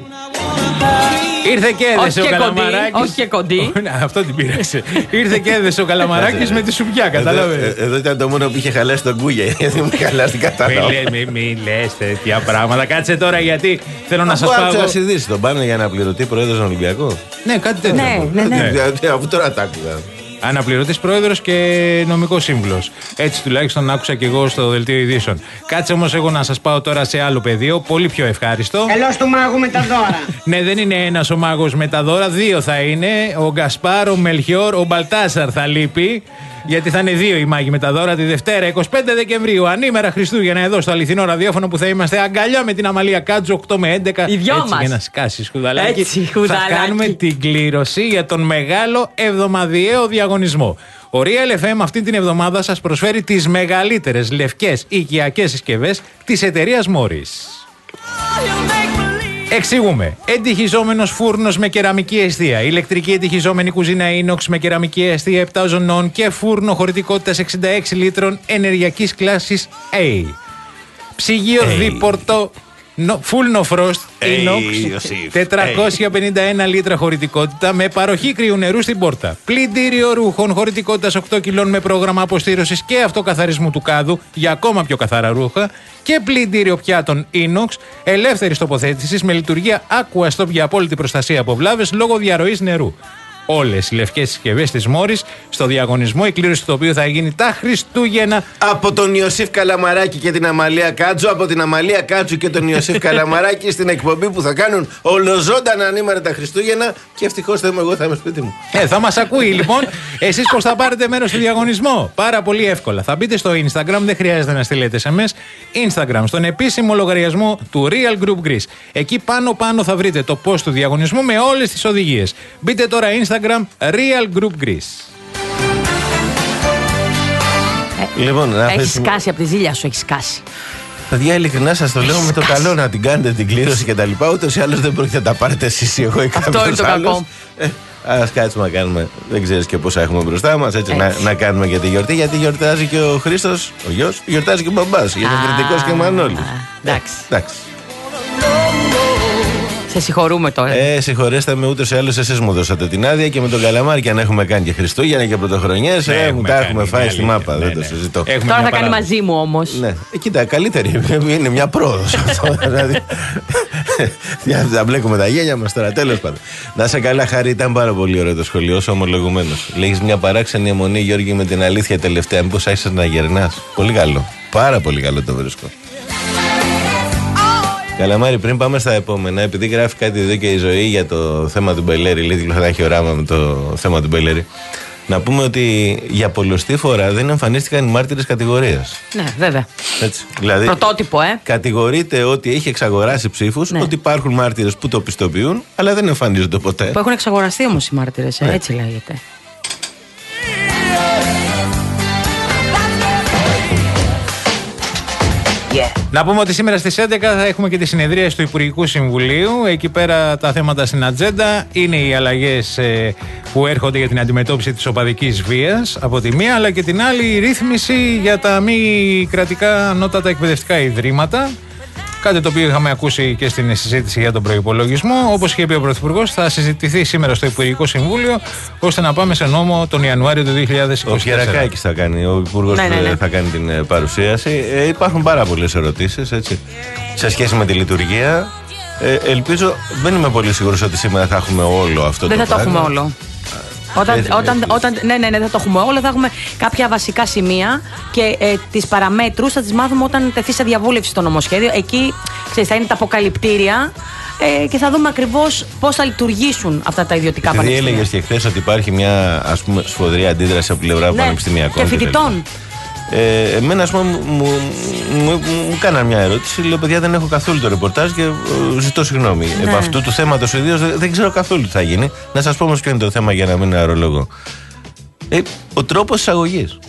Ήρθε και έδεσε ο Καλαμαράκης. Όχι και κοντή. Αυτό την πήραξε. Ήρθε και έδεσε ο Καλαμαράκης με τη σουπιά, κατάλαβε. Εδώ ήταν το μόνο που είχε χαλάσει τον Κούγια. Γιατί μου χαλάσει την κατάλαβα. Μην λες τέτοια πράγματα. Κάτσε τώρα, γιατί θέλω να σας πάω. Άκουσα ειδήσεις, τον πάνε για να πληρωθεί πρόεδρος Ολυμπιακό. Ναι, κάτι τέτοιο. Ναι, ναι, ναι. Αφού τώρα τα άκουγα. Αναπληρωτής πρόεδρος και νομικός σύμβουλος. Έτσι τουλάχιστον άκουσα και εγώ στο δελτίο ειδήσεων. Κάτσε όμως εγώ να σας πάω τώρα σε άλλο πεδίο, πολύ πιο ευχάριστο. Ελώς του μάγου με τα δώρα. Ναι, δεν είναι ένας ο μάγος με τα δώρα, δύο θα είναι. Ο Γκασπάρ, ο Μελχιόρ, ο Μπαλτάσαρ θα λείπει. Γιατί θα είναι δύο οι μάγοι με τα δώρα τη Δευτέρα, εικοστή πέμπτη Δεκεμβρίου. Ανήμερα Χριστούγεννα εδώ στο αληθινό ραδιόφωνο που θα είμαστε αγκαλιά με την Αμαλία Κάτζου οκτώ με έντεκα. Οι δυο έτσι, μας. για να σκάσει χουδαλάκι. Έτσι, χουδαλάκι. Θα κάνουμε την κλήρωση για τον μεγάλο εβδομαδιαίο διαγωνισμό. Ο Real εφ εμ αυτή την εβδομάδα σας προσφέρει τις μεγαλύτερες λευκές οικιακές συσκευές της εταιρείας Morris. Εξηγούμε. Εντυχιζόμενος φούρνος με κεραμική εστία. Ηλεκτρική εντυχιζόμενη κουζίνα inox με κεραμική εστία επτά ζωνών και φούρνο χωρητικότητας εξήντα έξι λίτρων ενεργειακής κλάσης A. Ψυγείο hey. δίπορτο no, full no frost hey, inox τετρακόσια πενήντα ένα hey. λίτρα χωρητικότητα με παροχή κρύου νερού στην πόρτα. Πλυντήριο ρούχων χωρητικότητας οκτώ κιλών με πρόγραμμα αποστήρωσης και αυτοκαθαρισμού του κάδου για ακόμα πιο καθαρά ρούχα. Και πλυντήριο πιάτων inox ελεύθερης τοποθέτησης με λειτουργία Aquastop για απόλυτη προστασία από βλάβες λόγω διαρροής νερού. όλες οι λευκές συσκευές της Μόρις στο διαγωνισμό, η κλήρωση του οποίου θα γίνει τα Χριστούγεννα. Από τον Ιωσήφ Καλαμαράκη και την Αμαλία Κάτζου, από την Αμαλία Κάτζου και τον Ιωσήφ Καλαμαράκη στην εκπομπή που θα κάνουν ολοζώντανα ανήμερα τα Χριστούγεννα. Και ευτυχώς θα είμαι εγώ, θα είμαι σπίτι μου. Ε, θα μας ακούει λοιπόν. Εσείς πώς θα πάρετε μέρος στο διαγωνισμό? Πάρα πολύ εύκολα. Θα μπείτε στο Instagram, δεν χρειάζεται να στείλετε ες εμ ες. Instagram, στον επίσημο λογαριασμό του Real Group Greece. Εκεί πάνω πάνω θα βρείτε το post του διαγωνισμού με όλες τις οδηγίες. Μπείτε τώρα Instagram Real Group Greece. Ε, λοιπόν, έχεις σκάσει από τη ζήλια σου, έχεις σκάσει. Παιδιά, ειλικρινά σας το λέω με το καλό να την κάνετε την κλήρωση και τα λοιπά. Ούτως ή άλλως δεν πρόκειται να τα πάρετε εσείς ή εγώ ή κάποιος άλλος. Αυτό είναι το κακό. Ε, ας κάτσουμε να κάνουμε. Δεν ξέρεις και πόσα έχουμε μπροστά μας. Έτσι, έτσι. Να, να κάνουμε και τη γιορτή. Γιατί γιορτάζει και ο Χρήστος, ο γιος, γιορτάζει και ο μπαμπάς. Γιατί είναι κριτικός και Μανώλης. Εντάξει. Ε, εντάξει. Σε συγχωρούμε τώρα. Ε, συγχωρέστε με, ούτως ή άλλως εσείς μου δώσατε την άδεια και με τον Καλαμάρη και αν έχουμε κάνει και Χριστούγεννα και Πρωτοχρονιές. Ναι, ε, τα έχουμε φάει στη μάπα. Ναι, δεν ναι. το συζητώ. Έχουμε τώρα θα κάνει μαζί μου όμως. Ναι, ε, κοίτα, καλύτερη. Είναι μια πρόοδος αυτό. Δηλαδή. Θα μπλέκουμε τα γένια μας τώρα, τέλος πάντων. Να σε καλά, Χαρή, ήταν πάρα πολύ ωραίο το σχολείο, όσο ομολογουμένος. Λέγεις μια παράξενη αιμονή, Γιώργη, με την αλήθεια τελευταία. Μήπως άρχισες να γερνάς? Πολύ καλό. Πάρα πολύ καλό το βρίσκω. Καλαμάρη, πριν πάμε στα επόμενα, επειδή γράφει κάτι εδώ και η ζωή για το θέμα του Μπελέρη, λέει θα έχει οράμα με το θέμα του Μπελέρη, να πούμε ότι για πολλωστή φορά δεν εμφανίστηκαν οι μάρτυρες κατηγορίας. Ναι, βέβαια. Έτσι. Δηλαδή, πρωτότυπο, ε. Κατηγορείται ότι έχει εξαγοράσει ψήφους, ναι. ότι υπάρχουν μάρτυρες που το πιστοποιούν, αλλά δεν εμφανίζονται ποτέ. Που έχουν εξαγοραστεί όμως οι μάρτυρες, ναι. Έτσι λέγεται. Yeah. Να πούμε ότι σήμερα στις έντεκα θα έχουμε και τη συνεδρία του Υπουργικού Συμβουλίου. Εκεί πέρα τα θέματα στην ατζέντα είναι οι αλλαγές ε, που έρχονται για την αντιμετώπιση της οπαδικής βίας από τη μία, αλλά και την άλλη η ρύθμιση για τα μη κρατικά ανώτατα εκπαιδευτικά ιδρύματα. Κάτι το οποίο είχαμε ακούσει και στην συζήτηση για τον προϋπολογισμό. Όπως είχε πει ο Πρωθυπουργός, θα συζητηθεί σήμερα στο Υπουργικό Συμβούλιο ώστε να πάμε σε νόμο τον Ιανουάριο του δύο χιλιάδες είκοσι τέσσερα. Ο Κερακάκης θα κάνει, ο Υπουργός ναι, ναι, ναι. θα κάνει την παρουσίαση. Ε, υπάρχουν πάρα πολλές ερωτήσεις έτσι, σε σχέση με τη λειτουργία. Ε, ελπίζω, δεν είμαι πολύ σίγουρος ότι σήμερα θα έχουμε όλο αυτό δεν το πράγμα. Δεν θα το έχουμε όλο. Όταν, έτσι, όταν, όταν, ναι, ναι, ναι, θα το έχουμε όλο. Θα έχουμε κάποια βασικά σημεία και ε, τις παραμέτρους θα τις μάθουμε όταν τεθεί σε διαβούλευση το νομοσχέδιο. Εκεί, ξέρεις, θα είναι τα αποκαλυπτήρια ε, και θα δούμε ακριβώς πώς θα λειτουργήσουν αυτά τα ιδιωτικά επειδή πανεπιστήμια. Έλεγες και χθες ότι υπάρχει μια ας πούμε σφοδρή αντίδραση από πλευρά ναι, πανεπιστημιακών και φοιτητών. Ε, εμένα, ας πούμε, μου, μου, μου, μου κάναν μια ερώτηση. Λέω, παιδιά, δεν έχω καθόλου το ρεπορτάζ και ε, ζητώ συγγνώμη. Ναι. Επ' αυτού του θέματος ιδίως δεν, δεν ξέρω καθόλου τι θα γίνει. Να σας πω όμως ποιο είναι το θέμα για να μην αερολογώ. Ε, ο τρόπος εισαγωγής.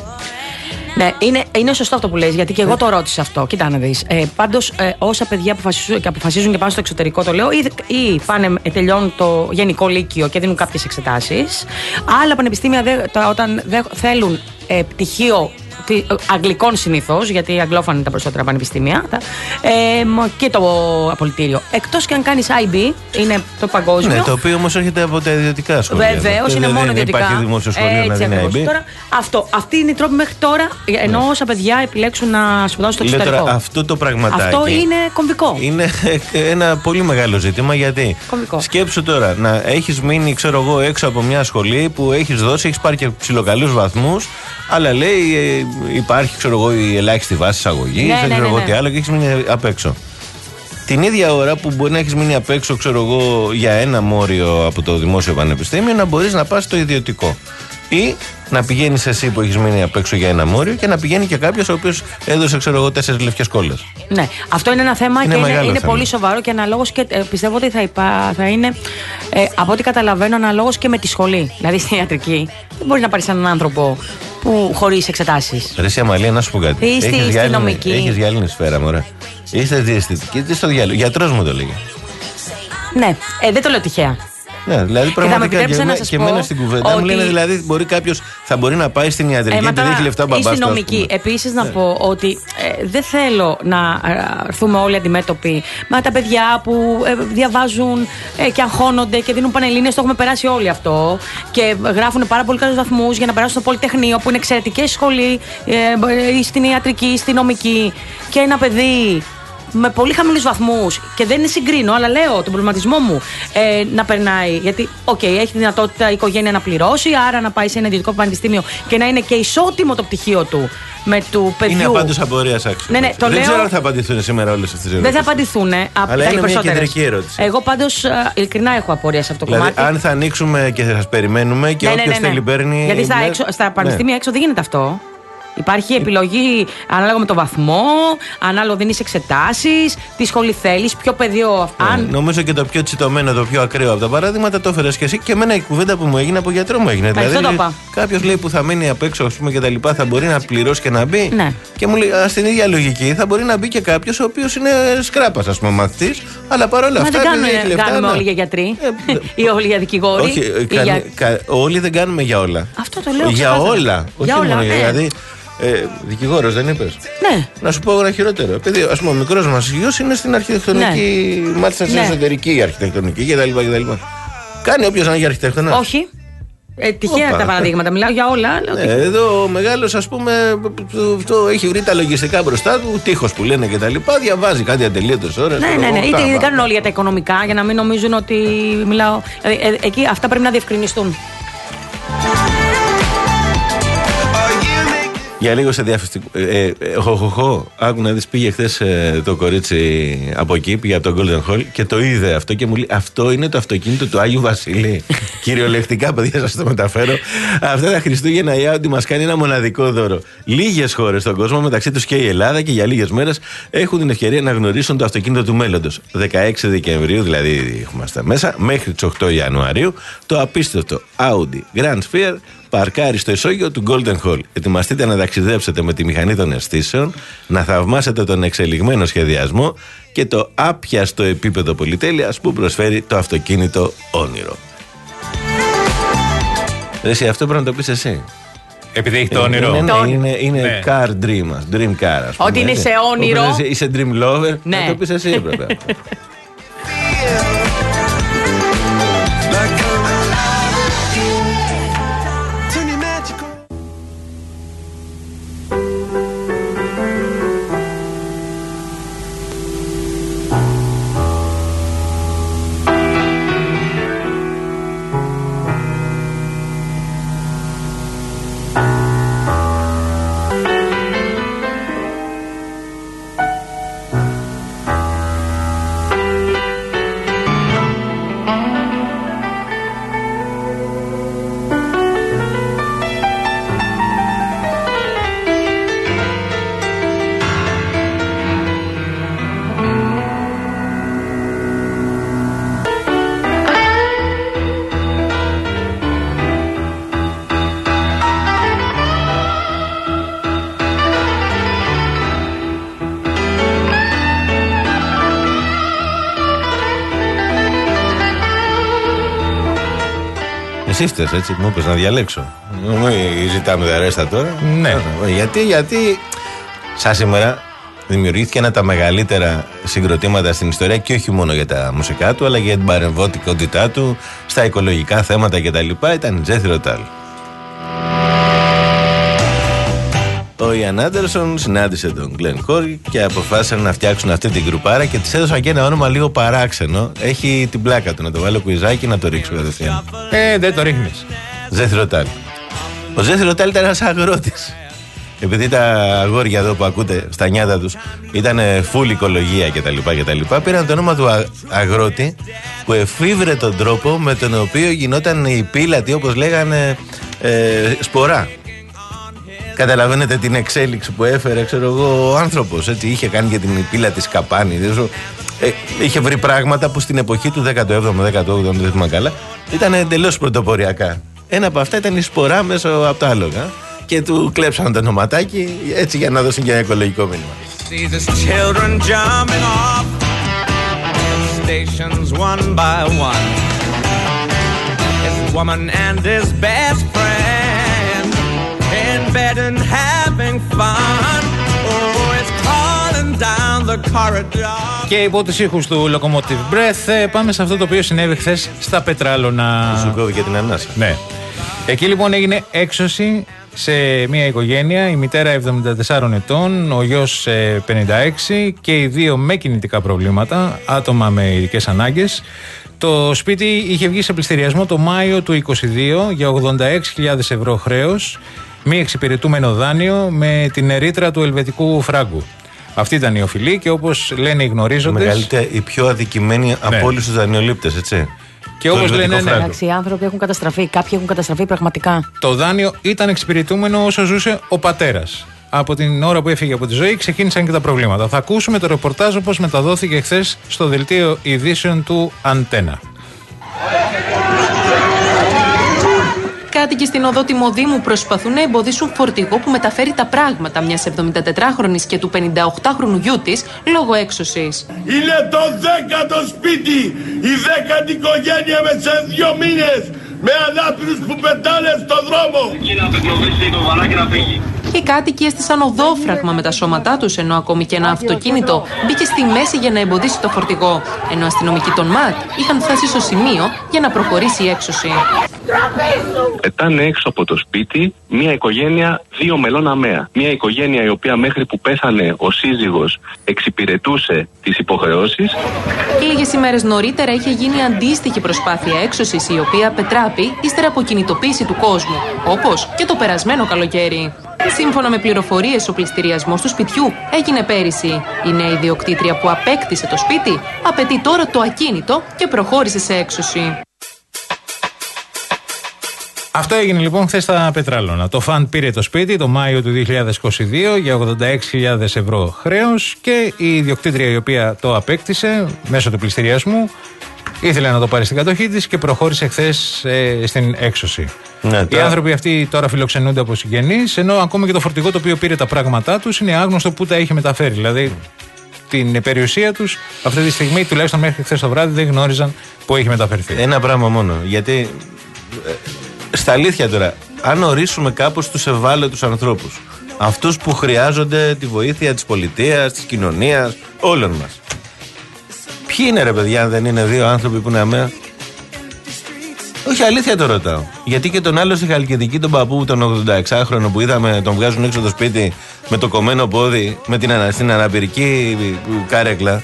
Ναι, είναι, είναι σωστό αυτό που λες, γιατί και εγώ το ρώτησα αυτό. Κοίτα να δεις. Ε, πάντως, ε, όσα παιδιά αποφασίζουν και, αποφασίζουν και πάνε στο εξωτερικό, το λέω, ή, ή πάνε, ε, τελειώνουν το γενικό λύκειο και δίνουν κάποιες εξετάσεις. Άλλα πανεπιστήμια, δε, τα, όταν δε, θέλουν ε, πτυχίο αγγλικών συνήθως, γιατί αγγλόφωνα είναι τα περισσότερα πανεπιστήμια, ε, και το απολυτήριο. Εκτός και αν κάνεις άι μπι, είναι το παγκόσμιο. Ναι, το οποίο όμως έρχεται από τα ιδιωτικά σχολεία. Βεβαίως, είναι μόνο ιδιωτικά. Δεν υπάρχει δημόσιο σχολείο να δίνει άι μπι. Τώρα, αυτό, αυτή είναι η τρόπη μέχρι τώρα, ενώ ναι. όσα παιδιά επιλέξουν να σπουδάσουν στο εξωτερικό. Τώρα, αυτό το πραγματάκι. Αυτό είναι κομβικό. Είναι ένα πολύ μεγάλο ζήτημα, γιατί κομβικό. Σκέψου τώρα να έχεις μείνει, ξέρω εγώ, έξω από μια σχολή που έχεις δώσει, έχεις πάρει και ψιλοκαλούς βαθμούς, αλλά λέει υπάρχει, ξέρω εγώ, η ελάχιστη βάση εισαγωγής, ναι, δεν ναι, ξέρω εγώ ναι, ναι. τι άλλο, και έχεις μείνει απ' έξω. Την ίδια ώρα που μπορεί να έχεις μείνει απ' έξω, ξέρω εγώ, για ένα μόριο από το δημόσιο πανεπιστήμιο, να μπορείς να πας στο ιδιωτικό. Ή να πηγαίνεις εσύ που έχεις μείνει απ' έξω για ένα μόριο και να πηγαίνει και κάποιος ο οποίος έδωσε, ξέρω εγώ, τέσσερις λευκές κόλλες. Ναι, αυτό είναι ένα θέμα είναι και είναι, είναι θέμα. πολύ σοβαρό και αναλόγως και ε, πιστεύω ότι θα, υπά, θα είναι, ε, από ό,τι καταλαβαίνω, αναλόγως και με τη σχολή. Δηλαδή στην ιατρική δεν μπορεί να πάρεις έναν άνθρωπο που χωρίς εξετάσεις. Ρε Αμαλία, να σου πω κάτι. Ή στη, στη νομική. Έχεις γυάλινη σφαίρα, μωρέ. Είστε διαισθητική, τι στο διάλογο. Γιατρός μου το λέγε. Ναι, ε, δεν το λέω τυχαία. Ναι, δηλαδή πραγματικά και, και, να και εμένα στην κουβέντα ότι... μου λένε, δηλαδή μπορεί κάποιος θα μπορεί να πάει στην ιατρική επειδή ε, έχει λεφτά μπαμπάς. Ή στην νομική. Επίσης να ναι. πω ότι ε, δεν θέλω να έρθουμε όλοι αντιμέτωποι με τα παιδιά που ε, διαβάζουν ε, και αγχώνονται και δίνουν πανελλήνιες. Το έχουμε περάσει όλοι αυτό και γράφουν πάρα πολύ καλούς βαθμούς για να περάσουν στο Πολυτεχνείο που είναι εξαιρετικές σχολή, ε, ή στην ιατρική, ή στην νομική. Και ένα παιδί με πολύ χαμηλούς βαθμούς και δεν συγκρίνω, αλλά λέω τον προβληματισμό μου ε, να περνάει. Γιατί, οκ, okay, έχει δυνατότητα η οικογένεια να πληρώσει, άρα να πάει σε ένα ιδιωτικό πανεπιστήμιο και να είναι και ισότιμο το πτυχίο του με του παιδιού. Είναι πάντως απορίας άξιο. Ναι, ναι, το δεν λέω... ξέρω αν θα απαντηθούν σήμερα όλες αυτές τις ερωτήσεις. Δεν θα απαντηθούν. Αλλά είναι μια κεντρική ερώτηση. Εγώ πάντως ειλικρινά έχω απορία σε αυτό το δηλαδή, κομμάτι. Αν θα ανοίξουμε και θα σας περιμένουμε και ναι, όποιος ναι, ναι, ναι. θέλει παίρνει. Γιατί στα, έξω, στα πανεπιστήμια ναι. έξω δεν γίνεται αυτό. Υπάρχει επιλογή ανάλογα με το βαθμό, ανάλογα δίνεις εξετάσεις, τι σχολή θέλεις, ποιο πεδίο. Ναι, αν... Νομίζω και το πιο τσιτωμένο, το πιο ακραίο από τα παραδείγματα το έφερες και εσύ. Και εμένα η κουβέντα που μου έγινε από γιατρό μου έγινε. Δηλαδή, κάποιος λέει που θα μείνει απ' έξω, ας πούμε, και τα λοιπά, θα μπορεί να πληρώσει και να μπει. Ναι. Και μου λέει, στην ίδια λογική, θα μπορεί να μπει και κάποιος ο οποίος είναι σκράπας, ας πούμε, μαθητής, αλλά παρόλα Μα αυτά. δεν κάνουμε, έχει λεφτά, κάνουμε να... όλοι για γιατροί ή όλοι για δικηγόροι. Όχι, καν, για... κα, όλοι δεν κάνουμε για όλα. Αυτό το λέω. Για όλα. Για όλα, ναι. Δηλαδή. Ε, δικηγόρος δεν είπες? Ναι. Να σου πω ένα χειρότερο. Επειδή ας πούμε ο μικρός μας γιος είναι στην αρχιτεκτονική, ναι. μάλιστα στην ναι. εσωτερική αρχιτεκτονική κτλ. Κάνει όποιος να έχει αρχιτέκτονα. Όχι. Ε, τυχαία Οπα. τα παραδείγματα. Μιλάω για όλα. Ναι, εδώ ο μεγάλος, ας πούμε, το έχει βρει τα λογιστικά μπροστά του, τείχος που λένε κτλ. Διαβάζει κάτι ατελείωτες ώρες. Ναι, ναι, ναι. Είτε δεν κάνουν όλοι για τα οικονομικά, για να μην νομίζουν ότι μιλάω. Ε, ε, εκεί αυτά πρέπει να διευκρινιστούν. Για λίγο σε διαφημιστικό. Ε, ε, χοχοχο, άκου να δεις, πήγε χθες ε, το κορίτσι από εκεί, πήγε από το Golden Hall και το είδε αυτό και μου λέει: αυτό είναι το αυτοκίνητο του Άγιου Βασιλή. Κυριολεκτικά, παιδιά, σας το μεταφέρω. Αυτά τα Χριστούγεννα η Audi μας κάνει ένα μοναδικό δώρο. Λίγες χώρες στον κόσμο, μεταξύ τους και η Ελλάδα, και για λίγες μέρες έχουν την ευκαιρία να γνωρίσουν το αυτοκίνητο του μέλλοντος. δεκαέξι Δεκεμβρίου, δηλαδή είμαστε μέσα, μέχρι τις οκτώ Ιανουαρίου, το απίστευτο Audi Grand Sphere παρκάρει στο ισόγειο του Golden Hall. Ετοιμαστείτε να ταξιδέψετε με τη μηχανή των αισθήσεων, να θαυμάσετε τον εξελιγμένο σχεδιασμό και το άπιαστο επίπεδο πολυτέλειας που προσφέρει το αυτοκίνητο όνειρο. Εσύ, αυτό πρέπει να το πεις εσύ. Επειδή έχει το όνειρο. Είναι, είναι, είναι, είναι ναι. car dream, dream car, ας πούμε. Ότι είναι σε όνειρο. Είσαι, είσαι dream lover, ναι. να το πεις εσύ, έπρεπε. Εσύ φταίς, έτσι, μου είπες να διαλέξω. Μην ζητάμε δαρέστα τώρα. Ναι. Γιατί, γιατί σαν σήμερα δημιουργήθηκε ένα από τα μεγαλύτερα συγκροτήματα στην ιστορία και όχι μόνο για τα μουσικά του, αλλά και για την παρεμβατικότητά του στα οικολογικά θέματα κτλ. Ήταν η Jethro Tull. Ο Ιαν Άντερσον συνάντησε τον Γκλεν Χόρι και αποφάσισαν να φτιάξουν αυτή την γκρουπάρα και της έδωσαν και ένα όνομα λίγο παράξενο. Έχει την πλάκα του, να το βάλω κουιζάκι να το ρίξω κατευθείαν. Ε, δεν το ρίχνεις. Jethro Tull. Ο Jethro Tull ήταν ένας αγρότης. Επειδή τα αγόρια εδώ που ακούτε στα νιάτα τους ήταν full οικολογία κτλ. Πήραν το όνομα του α, αγρότη που εφήβρε τον τρόπο με τον οποίο γινόταν η πύλατη, όπως λέγανε, ε, σπορά. Καταλαβαίνετε την εξέλιξη που έφερε, ξέρω εγώ, ο άνθρωπος. Έτσι, είχε κάνει και την πύλα της καπάνη. Ε, είχε βρει πράγματα που στην εποχή του δέκατο έβδομο δέκατο όγδοο, δεν θυμάμαι καλά, ήταν εντελώς πρωτοποριακά. Ένα από αυτά ήταν η σπορά μέσα από τα άλογα. Και του κλέψαν το ονοματάκι έτσι για να δώσουν και ένα οικολογικό μήνυμα. Και υπό τους ήχους του Locomotive Breath πάμε σε αυτό το οποίο συνέβη χθες στα Πετράλωνα. Σου κόβει και την ανάσα. Ναι. Εκεί λοιπόν έγινε έξωση σε μια οικογένεια, η μητέρα εβδομήντα τεσσάρων ετών, ο γιος πενήντα έξι και οι δύο με κινητικά προβλήματα, άτομα με ειδικές ανάγκες. Το σπίτι είχε βγει σε πληστηριασμό το Μάιο του είκοσι δύο για ογδόντα έξι χιλιάδες ευρώ χρέος, μη εξυπηρετούμενο δάνειο με την ερήτρα του ελβετικού φράγκου. Αυτή ήταν η οφειλή και όπως λένε οι γνωρίζοντες. Η μεγαλύτερη, η πιο αδικημένη ναι. από όλους τους δανειολήπτες, έτσι. Και όπως λένε, ναι, εντάξει, οι άνθρωποι έχουν καταστραφεί. Κάποιοι έχουν καταστραφεί πραγματικά. Το δάνειο ήταν εξυπηρετούμενο όσο ζούσε ο πατέρας. Από την ώρα που έφυγε από τη ζωή ξεκίνησαν και τα προβλήματα. Θα ακούσουμε το ρεπορτάζ όπως μεταδόθηκε χθες στο δελτίο ειδήσεων του Αντένα. Κάτοικοι στην οδό Τιμοδήμου προσπαθούν να εμποδίσουν φορτηγό που μεταφέρει τα πράγματα μιας εβδομηντατετράχρονης και του πενηνταοκτάχρονου γιού της λόγω έξωσης. Είναι το δέκατο σπίτι, η δέκατη οικογένεια με σε δύο μήνες, με ανάπηρους που πετάνε στον δρόμο. Οι κάτοικοι έστησαν οδόφραγμα με τα σώματά τους, ενώ ακόμη και ένα αυτοκίνητο μπήκε στη μέση για να εμποδίσει το φορτηγό, ενώ αστυνομικοί των ΜΑΤ είχαν φτάσει στο σημείο για να προχωρήσει η έξωση. Πετάνε έξω από το σπίτι μια οικογένεια δύο μελών αμαία. Μια οικογένεια η οποία μέχρι που πέθανε ο σύζυγος εξυπηρετούσε τις υποχρεώσεις. Λίγες ημέρες νωρίτερα είχε γίνει αντίστοιχη προσπάθεια έξωσης, η οποία πετράπη ύστερα από κινητοποίηση του κόσμου, όπως και το περασμένο καλοκαίρι. Σύμφωνα με πληροφορίες, ο πληστηριασμός του σπιτιού έγινε πέρυσι. Η νέα ιδιοκτήτρια που απέκτησε το σπίτι απαιτεί τώρα το ακίνητο και προχώρησε σε έξωση. Αυτό έγινε λοιπόν χθες στα Πετράλωνα. Το Φαν πήρε το σπίτι το Μάιο του δύο χιλιάδες είκοσι δύο για ογδόντα έξι χιλιάδες ευρώ χρέος και η ιδιοκτήτρια η οποία το απέκτησε μέσω του πληστηριασμού ήθελε να το πάρει στην κατοχή της και προχώρησε χθες ε, στην έξωση. Ναι, οι τώρα... άνθρωποι αυτοί τώρα φιλοξενούνται από συγγενείς, ενώ ακόμα και το φορτηγό το οποίο πήρε τα πράγματά τους είναι άγνωστο που τα είχε μεταφέρει. Δηλαδή την περιουσία τους αυτή τη στιγμή, τουλάχιστον μέχρι χθες το βράδυ, δεν γνώριζαν που έχει μεταφερθεί. Ένα πράγμα μόνο. Γιατί στα αλήθεια τώρα, αν ορίσουμε κάπως τους ευάλωτους ανθρώπους, αυτούς που χρειάζονται τη βοήθεια της πολιτείας, της κοινωνίας, όλων μας. Ποιοι είναι ρε παιδιά, αν δεν είναι δύο άνθρωποι που είναι αμαία? Όχι, αλήθεια το ρωτάω. Γιατί και τον άλλο στη Χαλκιδική, τον παππού, τον ογδονταεξάχρονο που είδαμε, τον βγάζουν έξω το σπίτι με το κομμένο πόδι, με την, ανα, στην αναπηρική κάρεκλα.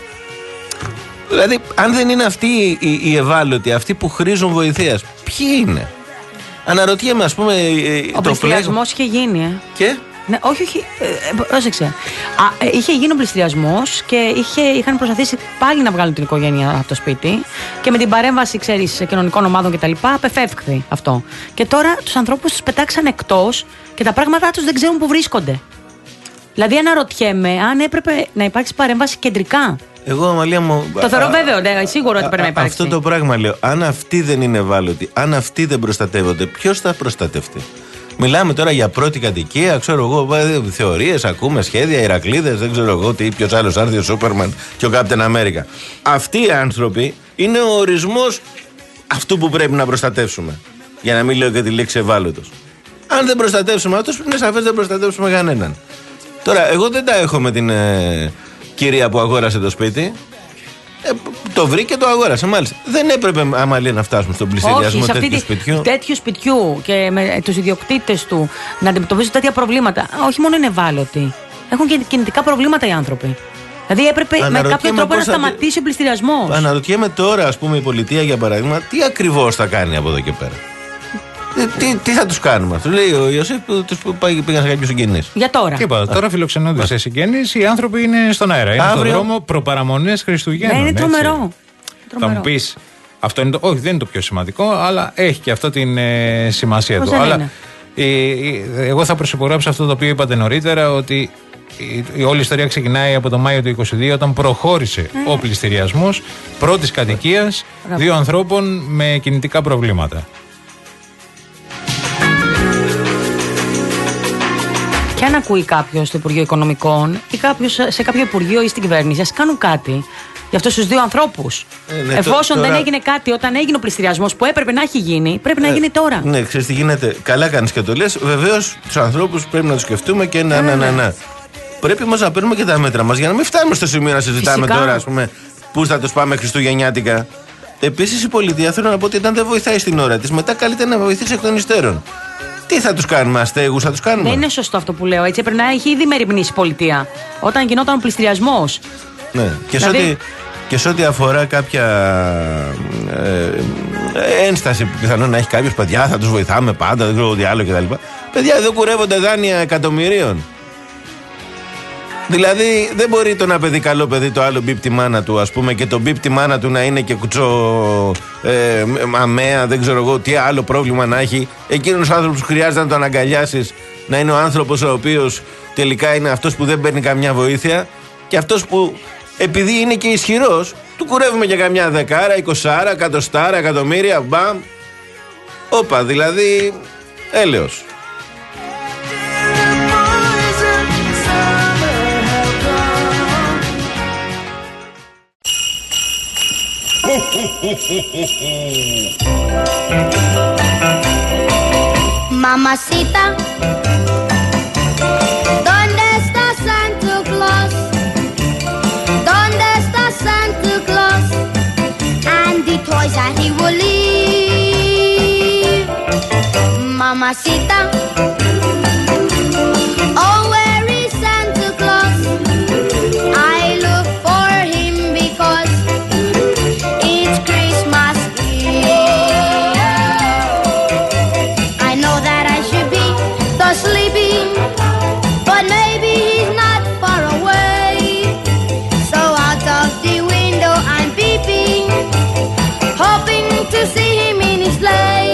Δηλαδή, αν δεν είναι αυτοί οι, οι ευάλωτοι, αυτοί που χρήζουν βοηθείας, ποιοι είναι? Αναρωτιέμαι, ας πούμε. Ο πληστηριασμός είχε γίνει, ε. Και? Ναι, όχι, όχι. Ε, πρόσεξε. Α, ε, είχε γίνει ο πληστηριασμός και είχε, είχαν προσπαθήσει πάλι να βγάλουν την οικογένεια από το σπίτι και με την παρέμβαση, ξέρεις, κοινωνικών ομάδων κτλ. Απεφεύχθη αυτό. Και τώρα τους ανθρώπους τους πετάξαν εκτός και τα πράγματά τους δεν ξέρουν που βρίσκονται. Δηλαδή, αναρωτιέμαι αν έπρεπε να υπάρξει παρέμβαση κεντρικά. Εγώ, Αμαλία μου. Το θεωρώ βέβαιο, ναι, σίγουρο ότι πρέπει να υπάρξει. Αυτό το πράγμα λέω. Αν αυτοί δεν είναι ευάλωτοι, αν αυτοί δεν προστατεύονται, ποιος θα προστατευτεί? Μιλάμε τώρα για πρώτη κατοικία, ξέρω εγώ, θεωρίες, ακούμε, σχέδια, Ηρακλείδες, δεν ξέρω εγώ τι, ποιος άλλος άρθει, ο Σούπερμαν και ο Κάπτεν Αμέρικα. Αυτοί οι άνθρωποι είναι ο ορισμός αυτού που πρέπει να προστατεύσουμε. Για να μην λέω και τη λέξη ευάλωτος. Αν δεν προστατεύσουμε αυτούς, είναι σαφές δεν προστατεύσουμε κανέναν. Τώρα, εγώ δεν τα έχω με την ε, κυρία που αγόρασε το σπίτι. Ε, το βρήκε, το αγόρασε. Μάλιστα. Δεν έπρεπε, Αμαλία, να φτάσουμε στον πληστηριασμό τέτοιου τη, σπιτιού. Τέτοιου σπιτιού και με τους ιδιοκτήτες του να αντιμετωπίζουν τέτοια προβλήματα. Όχι μόνο είναι ευάλωτοι. Έχουν και κινητικά προβλήματα οι άνθρωποι. Δηλαδή έπρεπε με κάποιο τρόπο να σταματήσει θα... ο πληστηριασμός. Αναρωτιέμαι τώρα, ας πούμε, η πολιτεία για παράδειγμα, τι ακριβώς θα κάνει από εδώ και πέρα. Τι, τι θα τους κάνουμε αυτό? Λέει ο Ιωσήφ που τους πήγαν σε κάποιους συγγενείς. Για τώρα. Τι είπα, τώρα φιλοξενούνται σε συγγενείς, οι άνθρωποι είναι στον αέρα. Είναι στον δρόμο προπαραμονές Χριστουγέννων. Ναι, είναι τρομερό. Θα μου πεις, αυτό είναι το, όχι, δεν είναι το πιο σημαντικό, αλλά έχει και αυτό την ε, σημασία του. Αλλά ε, ε, εγώ θα προσυπογράψω αυτό το οποίο είπατε νωρίτερα, ότι η, η όλη ιστορία ξεκινάει από το Μάιο του είκοσι δύο, όταν προχώρησε mm. ο πληστηριασμός πρώτης κατοικίας δύο ανθρώπων με κινητικά προβλήματα. Και αν ακούει κάποιος στο Υπουργείο Οικονομικών ή κάποιος σε κάποιο Υπουργείο ή στην κυβέρνηση, ας κάνουν κάτι για αυτούς τους δύο ανθρώπους. Ε, ναι, Εφόσον τώρα... δεν έγινε κάτι όταν έγινε ο πληστηριασμός που έπρεπε να έχει γίνει, πρέπει ε, να γίνει τώρα. Ναι, ξέρεις τι γίνεται. Καλά κάνεις και το λες. Βεβαίως τους ανθρώπους πρέπει να τους σκεφτούμε και να, ε, να, να, να. Πρέπει όμως να παίρνουμε και τα μέτρα μας για να μην φτάνουμε στο σημείο να συζητάμε Φυσικά. τώρα, ας πούμε, πού θα τους πάμε Χριστουγεννιάτικα. Επίσης η πολιτεία, θέλω να πω ότι όταν δεν βοηθάει στην ώρα της, μετά καλείται να βοηθήσει εκ των υστέρων. Τι θα τους κάνουμε, αστέγους θα τους κάνουμε? Δεν είναι σωστό αυτό που λέω. Έτσι έπρεπε να έχει ήδη μεριμνήσει η πολιτεία. Όταν γινόταν ο πληστηριασμός. Ναι, και δηλαδή... σε ό,τι, και σε ό,τι αφορά κάποια ε, ένσταση που πιθανόν να έχει κάποιος, παιδιά, θα τους βοηθάμε πάντα, δεν ξέρω τι άλλο κτλ. Παιδιά, εδώ κουρεύονται δάνεια εκατομμυρίων. Δηλαδή δεν μπορεί το ένα παιδί καλό παιδί το άλλο μπίπ τη μάνα του, ας πούμε, και το μπίπ τη μάνα του να είναι και κουτσό ε, αμαία, δεν ξέρω εγώ τι άλλο πρόβλημα να έχει. Εκείνος ο άνθρωπος που χρειάζεται να το αναγκαλιάσεις να είναι ο άνθρωπος ο οποίος τελικά είναι αυτός που δεν παίρνει καμιά βοήθεια, και αυτός που επειδή είναι και ισχυρός του κουρεύουμε για καμιά δεκάρα, εικοσάρα, εκατοστάρα, εκατομμύρια, μπαμ. Όπα, δηλαδή έλεος. Mamacita, ¿dónde está Santa Claus? ¿Dónde está Santa Claus? And the toys that he will leave. Mamacita, oh, where is Santa Claus? I look for him because it's Christmas Eve. I know that I should be the sleeping, but maybe he's not far away. So out of the window I'm peeping, hoping to see him in his sleigh.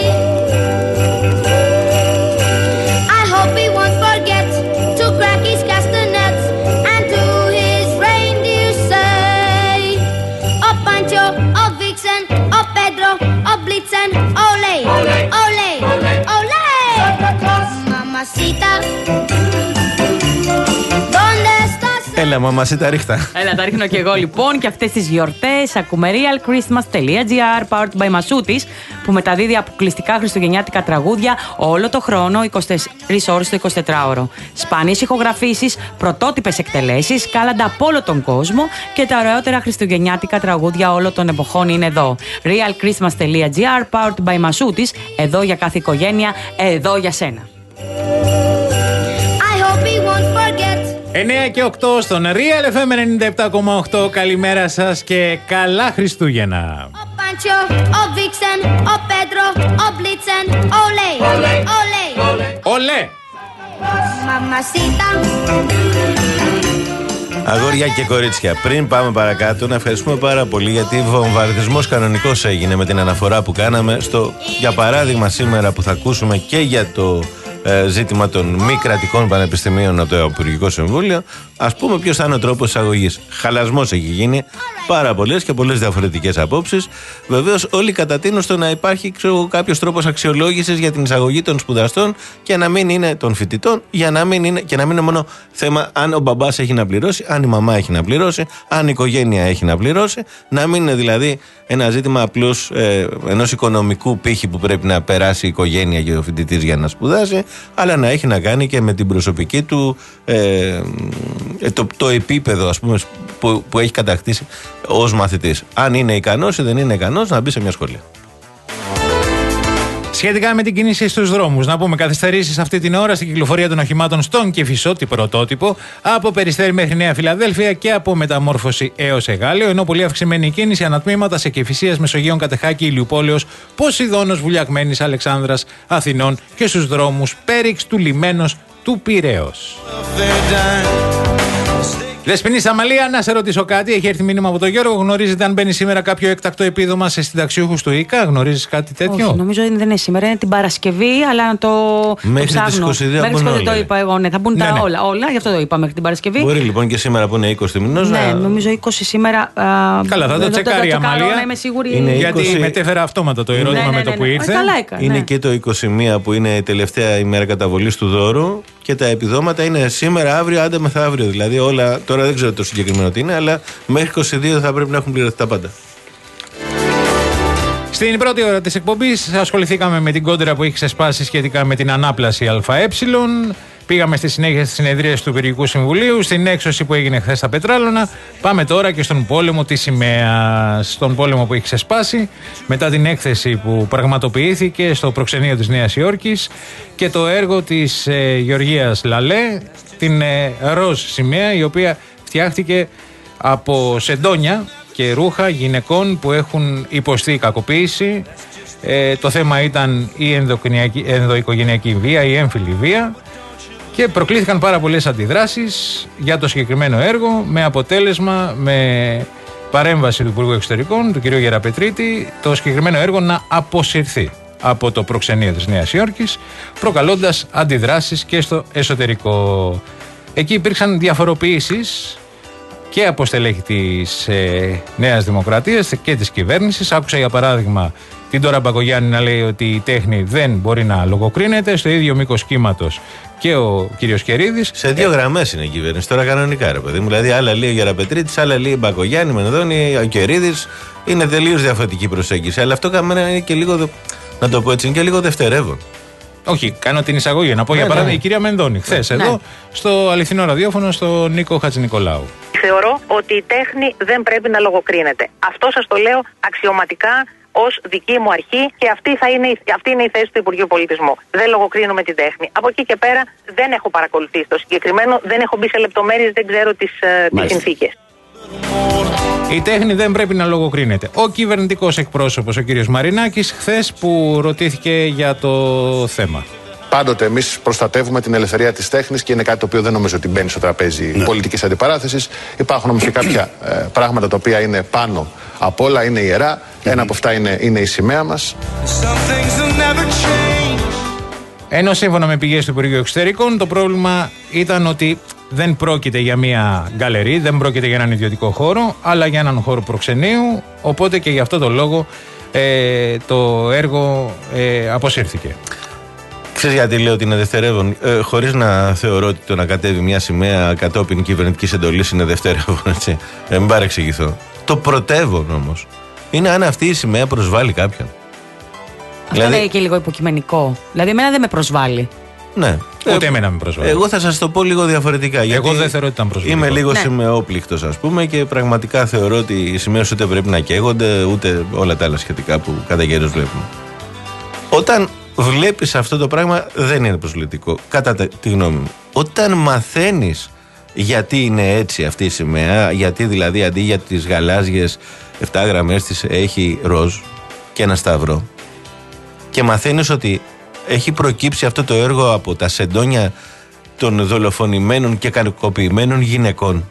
I hope he won't forget to crack his castanets and to his reindeer say, oh Pancho, oh Vixen, oh Pedro, oh Blitzen, ole, ole, ole, ole. Mamacita, ¿dónde estás? Έλα, μαμασίτα, ρίχτα. Έλα, τα ρίχνω και εγώ λοιπόν. Και αυτές τις γιορτές ακούμε real christmas τελεία gr, powered by Masoutis, που μεταδίδει αποκλειστικά χριστουγεννιάτικα τραγούδια όλο το χρόνο, είκοσι τέσσερις ώρες το εικοσιτετράωρο. Σπάνιες ηχογραφήσεις, πρωτότυπες εκτελέσεις, κάλαντα από όλο τον κόσμο και τα ωραιότερα χριστουγεννιάτικα τραγούδια όλων των εποχών είναι εδώ. real christmas τελεία gr, powered by Masoutis, εδώ για κάθε οικογένεια, εδώ για σένα. I hope he won't forget. εννιά και οκτώ στον Real εφ εμ ενενήντα επτά κόμμα οκτώ. Καλημέρα σας και καλά Χριστούγεννα. Oh Pancho, oh Vixen, oh Pedro, oh Blitzen, ole, ole, ole. Ολέ! Mamacita. Αγόρια και κορίτσια, πριν πάμε παρακάτω, να ευχαριστούμε πάρα πολύ, γιατί βομβαρδισμός κανονικός έγινε με την αναφορά που κάναμε στο, για παράδειγμα, σήμερα που θα ακούσουμε και για το ε, ζήτημα των μη κρατικών πανεπιστημίων από το Υπουργικό Συμβούλιο. Ας πούμε ποιος θα είναι ο τρόπος εισαγωγής. Χαλασμός έχει γίνει, πάρα πολλές και πολλές διαφορετικές απόψεις. Βεβαίως, όλοι κατατείνουν στο να υπάρχει κάποιος τρόπος αξιολόγησης για την εισαγωγή των σπουδαστών και να μην είναι των φοιτητών, για να μην είναι, και να μην είναι μόνο θέμα αν ο μπαμπάς έχει να πληρώσει, αν η μαμά έχει να πληρώσει, αν η οικογένεια έχει να πληρώσει. Να μην είναι δηλαδή ένα ζήτημα απλώς ε, ενός οικονομικού πύχη που πρέπει να περάσει η οικογένεια και ο φοιτητής για να σπουδάσει, αλλά να έχει να κάνει και με την προσωπική του ε, το, το επίπεδο, ας πούμε, που, που έχει κατακτήσει ως μαθητής. Αν είναι ικανός ή δεν είναι ικανός να μπει σε μια σχολή. Σχετικά με την κίνηση στους δρόμους, να πούμε καθυστερήσεις αυτή την ώρα στην κυκλοφορία των οχημάτων στον Κηφισότη πρωτότυπο, από Περιστέρι μέχρι Νέα Φιλαδέλφια και από Μεταμόρφωση έως Εγάλεο, ενώ πολύ αυξημένη κίνηση ανατμήματα σε Κηφισίας, Μεσογείων, Κατεχάκη, Ηλιουπόλεως, Ποσειδώνος, Βουλιαγμένης, Αλεξάνδρας, Αθηνών και στους δρόμους Πέριξ, του Λιμένος, του Πειραιώς. Δεσποινή Σαμαλία, να σε ρωτήσω κάτι. Έχει έρθει μήνυμα από τον Γιώργο. Γνωρίζετε αν μπαίνει σήμερα κάποιο έκτακτο επίδομα σε συνταξιούχους του ΙΚΑ? Γνωρίζεις κάτι τέτοιο? Όχι, νομίζω δεν είναι σήμερα. Είναι την Παρασκευή, αλλά να το, μέχρι το ψάχνω. Μέχρι τις είκοσι δύο το είπα εγώ. Ναι, θα μπουν ναι, τα ναι. όλα, όλα. Γι' αυτό το είπα μέχρι την Παρασκευή. Μπορεί λοιπόν και σήμερα που είναι είκοσι μηνός. Ναι, να... νομίζω είκοσι σήμερα. Α, καλά, θα το τσεκάρει η Αμαλία. Είμαι σίγουρη. Είναι γιατί είκοσι... μετέφερα αυτόματα το ερώτημα ναι, ναι, ναι, ναι, με το που ήρθε. Ναι, καλά έκανα, είναι ναι. και το είκοσι μία που είναι η τελευταία ημέρα καταβολής του δώρου. Και τα επιδόματα είναι σήμερα, αύριο, άντε μεθαύριο. Δηλαδή όλα, τώρα δεν ξέρω το συγκεκριμένο τι είναι, αλλά μέχρι είκοσι δύο θα πρέπει να έχουν πληρωθεί τα πάντα. Στην πρώτη ώρα της εκπομπής ασχοληθήκαμε με την κόντρα που έχει ξεσπάσει σχετικά με την ανάπλαση ΑΕ. Πήγαμε στη συνέχεια στις συνεδρίες του Υπουργικού Συμβουλίου, στην έξωση που έγινε χθες στα Πετράλωνα. Πάμε τώρα και στον πόλεμο της σημαίας. Στον πόλεμο που έχει ξεσπάσει μετά την έκθεση που πραγματοποιήθηκε στο προξενείο της Νέας Υόρκης και το έργο της ε, Γεωργίας Λαλέ, την ε, ροζ σημαία, η οποία φτιάχτηκε από σεντόνια και ρούχα γυναικών που έχουν υποστεί κακοποίηση. Ε, το θέμα ήταν η ενδοοικογενειακή βία, η έμφυλη βία, και προκλήθηκαν πάρα πολλές αντιδράσεις για το συγκεκριμένο έργο, με αποτέλεσμα, με παρέμβαση του Υπουργού Εξωτερικών, του κ. Γεραπετρίτη, το συγκεκριμένο έργο να αποσυρθεί από το προξενείο της Νέας Υόρκης, προκαλώντας αντιδράσεις και στο εσωτερικό. Εκεί υπήρξαν διαφοροποιήσεις και από στελέχη της ε, Νέας Δημοκρατίας και της κυβέρνησης. Άκουσα για παράδειγμα την Ντόρα Μπακογιάννη να λέει ότι η τέχνη δεν μπορεί να λογοκρίνεται, στο ίδιο μήκος κύματος και ο κύριος Κερίδης. Σε δύο ε... γραμμές είναι η κυβέρνηση τώρα κανονικά, ρε παιδί μου. Δηλαδή, άλλα λέει ο Γεραπετρίτης, άλλα λέει η Μπακογιάννη, Μενδώνη, ο Κερίδης. Είναι τελείως διαφορετική προσέγγιση. Αλλά αυτό καμένα είναι και λίγο, να το πω έτσι, είναι και λίγο δευτερεύον. Όχι, κάνω την εισαγωγή. Να πω ναι, για παράδειγμα ναι. η κυρία Μενδώνη, χθες ναι. εδώ, ναι. στο αληθινό ραδιόφωνο, στο Νίκο Χατζηνικολάου. Θεωρώ ότι η τέχνη δεν πρέπει να λογοκρίνεται. Αυτό σας το λέω αξιωματικά ως δική μου αρχή, και αυτή, θα είναι, αυτή είναι η θέση του Υπουργείου Πολιτισμού. Δεν λογοκρίνουμε την τέχνη. Από εκεί και πέρα δεν έχω παρακολουθήσει το συγκεκριμένο, δεν έχω μπει σε λεπτομέρειες, δεν ξέρω τις, τις συνθήκες. Η τέχνη δεν πρέπει να λογοκρίνεται. Ο κυβερνητικός εκπρόσωπος, ο κύριος Μαρινάκης, χθες που ρωτήθηκε για το θέμα. Πάντοτε εμείς προστατεύουμε την ελευθερία της τέχνης και είναι κάτι το οποίο δεν νομίζω ότι μπαίνει στο τραπέζι ναι. πολιτικής αντιπαράθεσης. Υπάρχουν όμως και κάποια ε, πράγματα τα οποία είναι πάνω από όλα, είναι ιερά. Mm-hmm. Ένα από αυτά είναι, είναι η σημαία μας. Ενώ σύμφωνα με πηγές του Υπουργείου Εξωτερικών, το πρόβλημα ήταν ότι δεν πρόκειται για μια γκαλερί, δεν πρόκειται για έναν ιδιωτικό χώρο, αλλά για έναν χώρο προξενείου. Οπότε και γι' αυτό το λόγο ε, το έργο ε, αποσύρθηκε. Ξέρεις γιατί λέω ότι είναι δευτερεύον, ε, χωρίς να θεωρώ ότι το να κατέβει μια σημαία κατόπιν κυβερνητικής εντολής είναι δευτερεύον, έτσι. Ε, μην παρεξηγηθώ. Το πρωτεύον όμως είναι αν αυτή η σημαία προσβάλλει κάποιον. Αυτό δηλαδή, είναι και λίγο υποκειμενικό. Δηλαδή, εμένα δεν με προσβάλλει. Ναι. Ούτε ε, εμένα με προσβάλλει. Εγώ θα σας το πω λίγο διαφορετικά. Εγώ δεν θεωρώ ότι ήταν προσβάλλει. Είμαι λίγο ναι. σημεόπληκτος, ας πούμε, και πραγματικά θεωρώ ότι οι σημαίες ούτε πρέπει να καίγονται, ούτε όλα τα άλλα σχετικά που κατά καιρούς βλέπουμε. Όταν βλέπεις αυτό το πράγμα, δεν είναι προσβλητικό, κατά τη γνώμη μου. Όταν μαθαίνεις γιατί είναι έτσι αυτή η σημαία, γιατί δηλαδή αντί για τις γαλάζιες επτά γραμμές της έχει ροζ και ένα σταυρό, και μαθαίνεις ότι έχει προκύψει αυτό το έργο από τα σεντόνια των δολοφονημένων και κακοποιημένων γυναικών,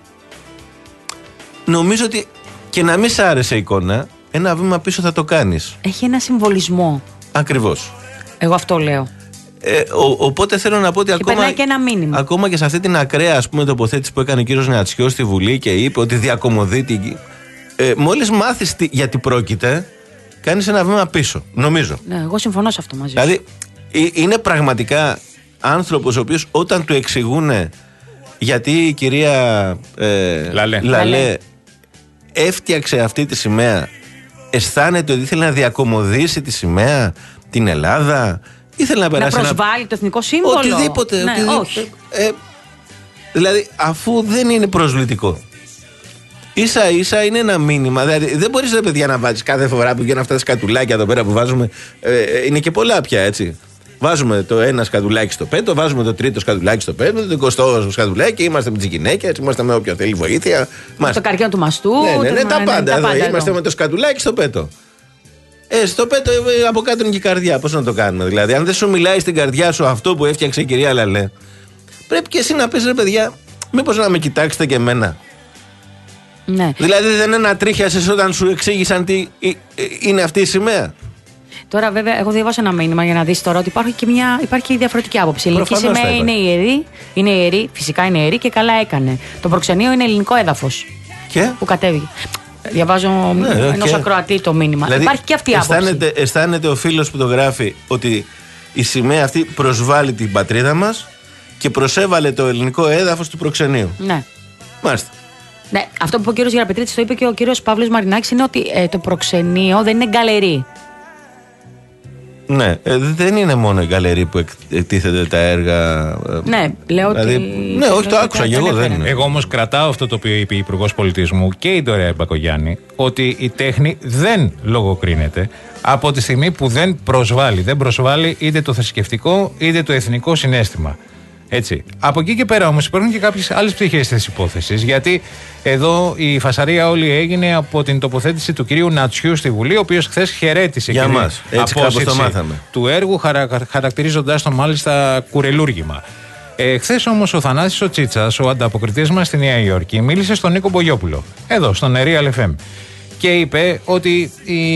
νομίζω ότι και να μην σ' άρεσε η εικόνα, ένα βήμα πίσω θα το κάνεις. Έχει ένα συμβολισμό. Ακριβώς. Εγώ αυτό λέω. Ε, ο, οπότε θέλω να πω ότι και ακόμα και, ένα μήνυμα. ακόμα και σε αυτή την ακραία, ας πούμε, τοποθέτηση που έκανε ο κύριος Νεατσιός στη Βουλή και είπε ότι διακομωδεί την... Ε, μόλις μάθεις τι, γιατί πρόκειται, κάνεις ένα βήμα πίσω, νομίζω. Ναι, εγώ συμφωνώ σε αυτό μαζί σου. Δηλαδή, είναι πραγματικά άνθρωπος ο οποίος όταν του εξηγούν γιατί η κυρία ε, Λαλέ. Λαλέ έφτιαξε αυτή τη σημαία, αισθάνεται ότι ήθελε να διακομωδήσει τη σημαία, την Ελλάδα, ήθελε να περάσει. Να προσβάλλει ένα... το εθνικό σύμβολο. Οτιδήποτε. Ναι, οτιδήποτε. όχι. Ε, δηλαδή, αφού δεν είναι προσβλητικό, ίσα ίσα είναι ένα μήνυμα. Δηλαδή, δεν μπορείς, ρε παιδιά, να βάζεις κάθε φορά που γίνουν αυτά τα σκατουλάκια εδώ πέρα που βάζουμε. Ε, είναι και πολλά πια, έτσι. Βάζουμε το ένα σκατουλάκι στο πέτο, βάζουμε το τρίτο σκατουλάκι στο πέτο, το εικοστό σκατουλάκι, είμαστε με τις γυναίκες, είμαστε με όποιον θέλει βοήθεια. Με το καρκίνο του μαστού. Ναι, ναι, ναι, το... τα πάντα. Ναι, εδώ. τα πάντα Είμαστε εδώ. με το σκατουλάκι στο πέτο. Ε, στο πέτο ε, από κάτω είναι και η καρδιά. Πώς να το κάνουμε, δηλαδή. Αν δεν σου μιλάει στην καρδιά σου αυτό που έφτιαξε η κυρία Λαλέ, πρέπει και εσύ να πεις, ρε παιδιά, μήπως να με κοιτάξετε και εμένα. Ναι. Δηλαδή δεν ανατρίχιασες όταν σου εξήγησαν τι είναι αυτή η σημαία. Τώρα, βέβαια, έχω διαβάσει ένα μήνυμα για να δεις τώρα ότι υπάρχει και, μια, υπάρχει και η διαφορετική άποψη. Η ελληνική σημαία είναι ιερή, είναι ιερή, φυσικά είναι ιερή και καλά έκανε. Το προξενείο είναι ελληνικό έδαφος. Και? Που κατέβηκε. Διαβάζω ναι, ενός και... ακροατή το μήνυμα. Δηλαδή, υπάρχει και αυτή η άποψη. Αισθάνεται, αισθάνεται ο φίλος που το γράφει ότι η σημαία αυτή προσβάλλει την πατρίδα μας και προσέβαλε το ελληνικό έδαφος του προξενείου. Ναι. Μάλιστα. Ναι, αυτό που είπε ο κύριος Γεραπετρίτης, το είπε και ο κύριος Παύλος Μαρινάκης, είναι ότι ε, το προξενείο δεν είναι γκαλερί. Ναι, ε, δεν είναι μόνο η γκαλερί που εκτίθεται τα έργα. Ε, ναι, λέω δηλαδή, ότι. Ναι, όχι, το άκουσα και εγώ. Δεν είναι. Εγώ όμως κρατάω αυτό το οποίο είπε η Υπουργός Πολιτισμού και η Ντορέα Μπακογιάννη, ότι η τέχνη δεν λογοκρίνεται από τη στιγμή που δεν προσβάλλει. Δεν προσβάλλει είτε το θρησκευτικό είτε το εθνικό συναίσθημα. Έτσι. Από εκεί και πέρα όμως υπάρχουν και κάποιες άλλες πτυχές της υπόθεσης. Γιατί εδώ η φασαρία όλη έγινε από την τοποθέτηση του κυρίου Νατσιού στη Βουλή, ο οποίος χθες χαιρέτησε για μας. Έτσι κάπως το μάθαμε. Του έργου, χαρα, χαρακτηρίζοντας το μάλιστα κουρελούργημα. Ε, χθες όμως ο Θανάσης ο Τσίτσας, ο ανταποκριτής μας στη Νέα Υόρκη, μίλησε στον Νίκο Μπογιόπουλο, εδώ στον Real εφ εμ. Και είπε ότι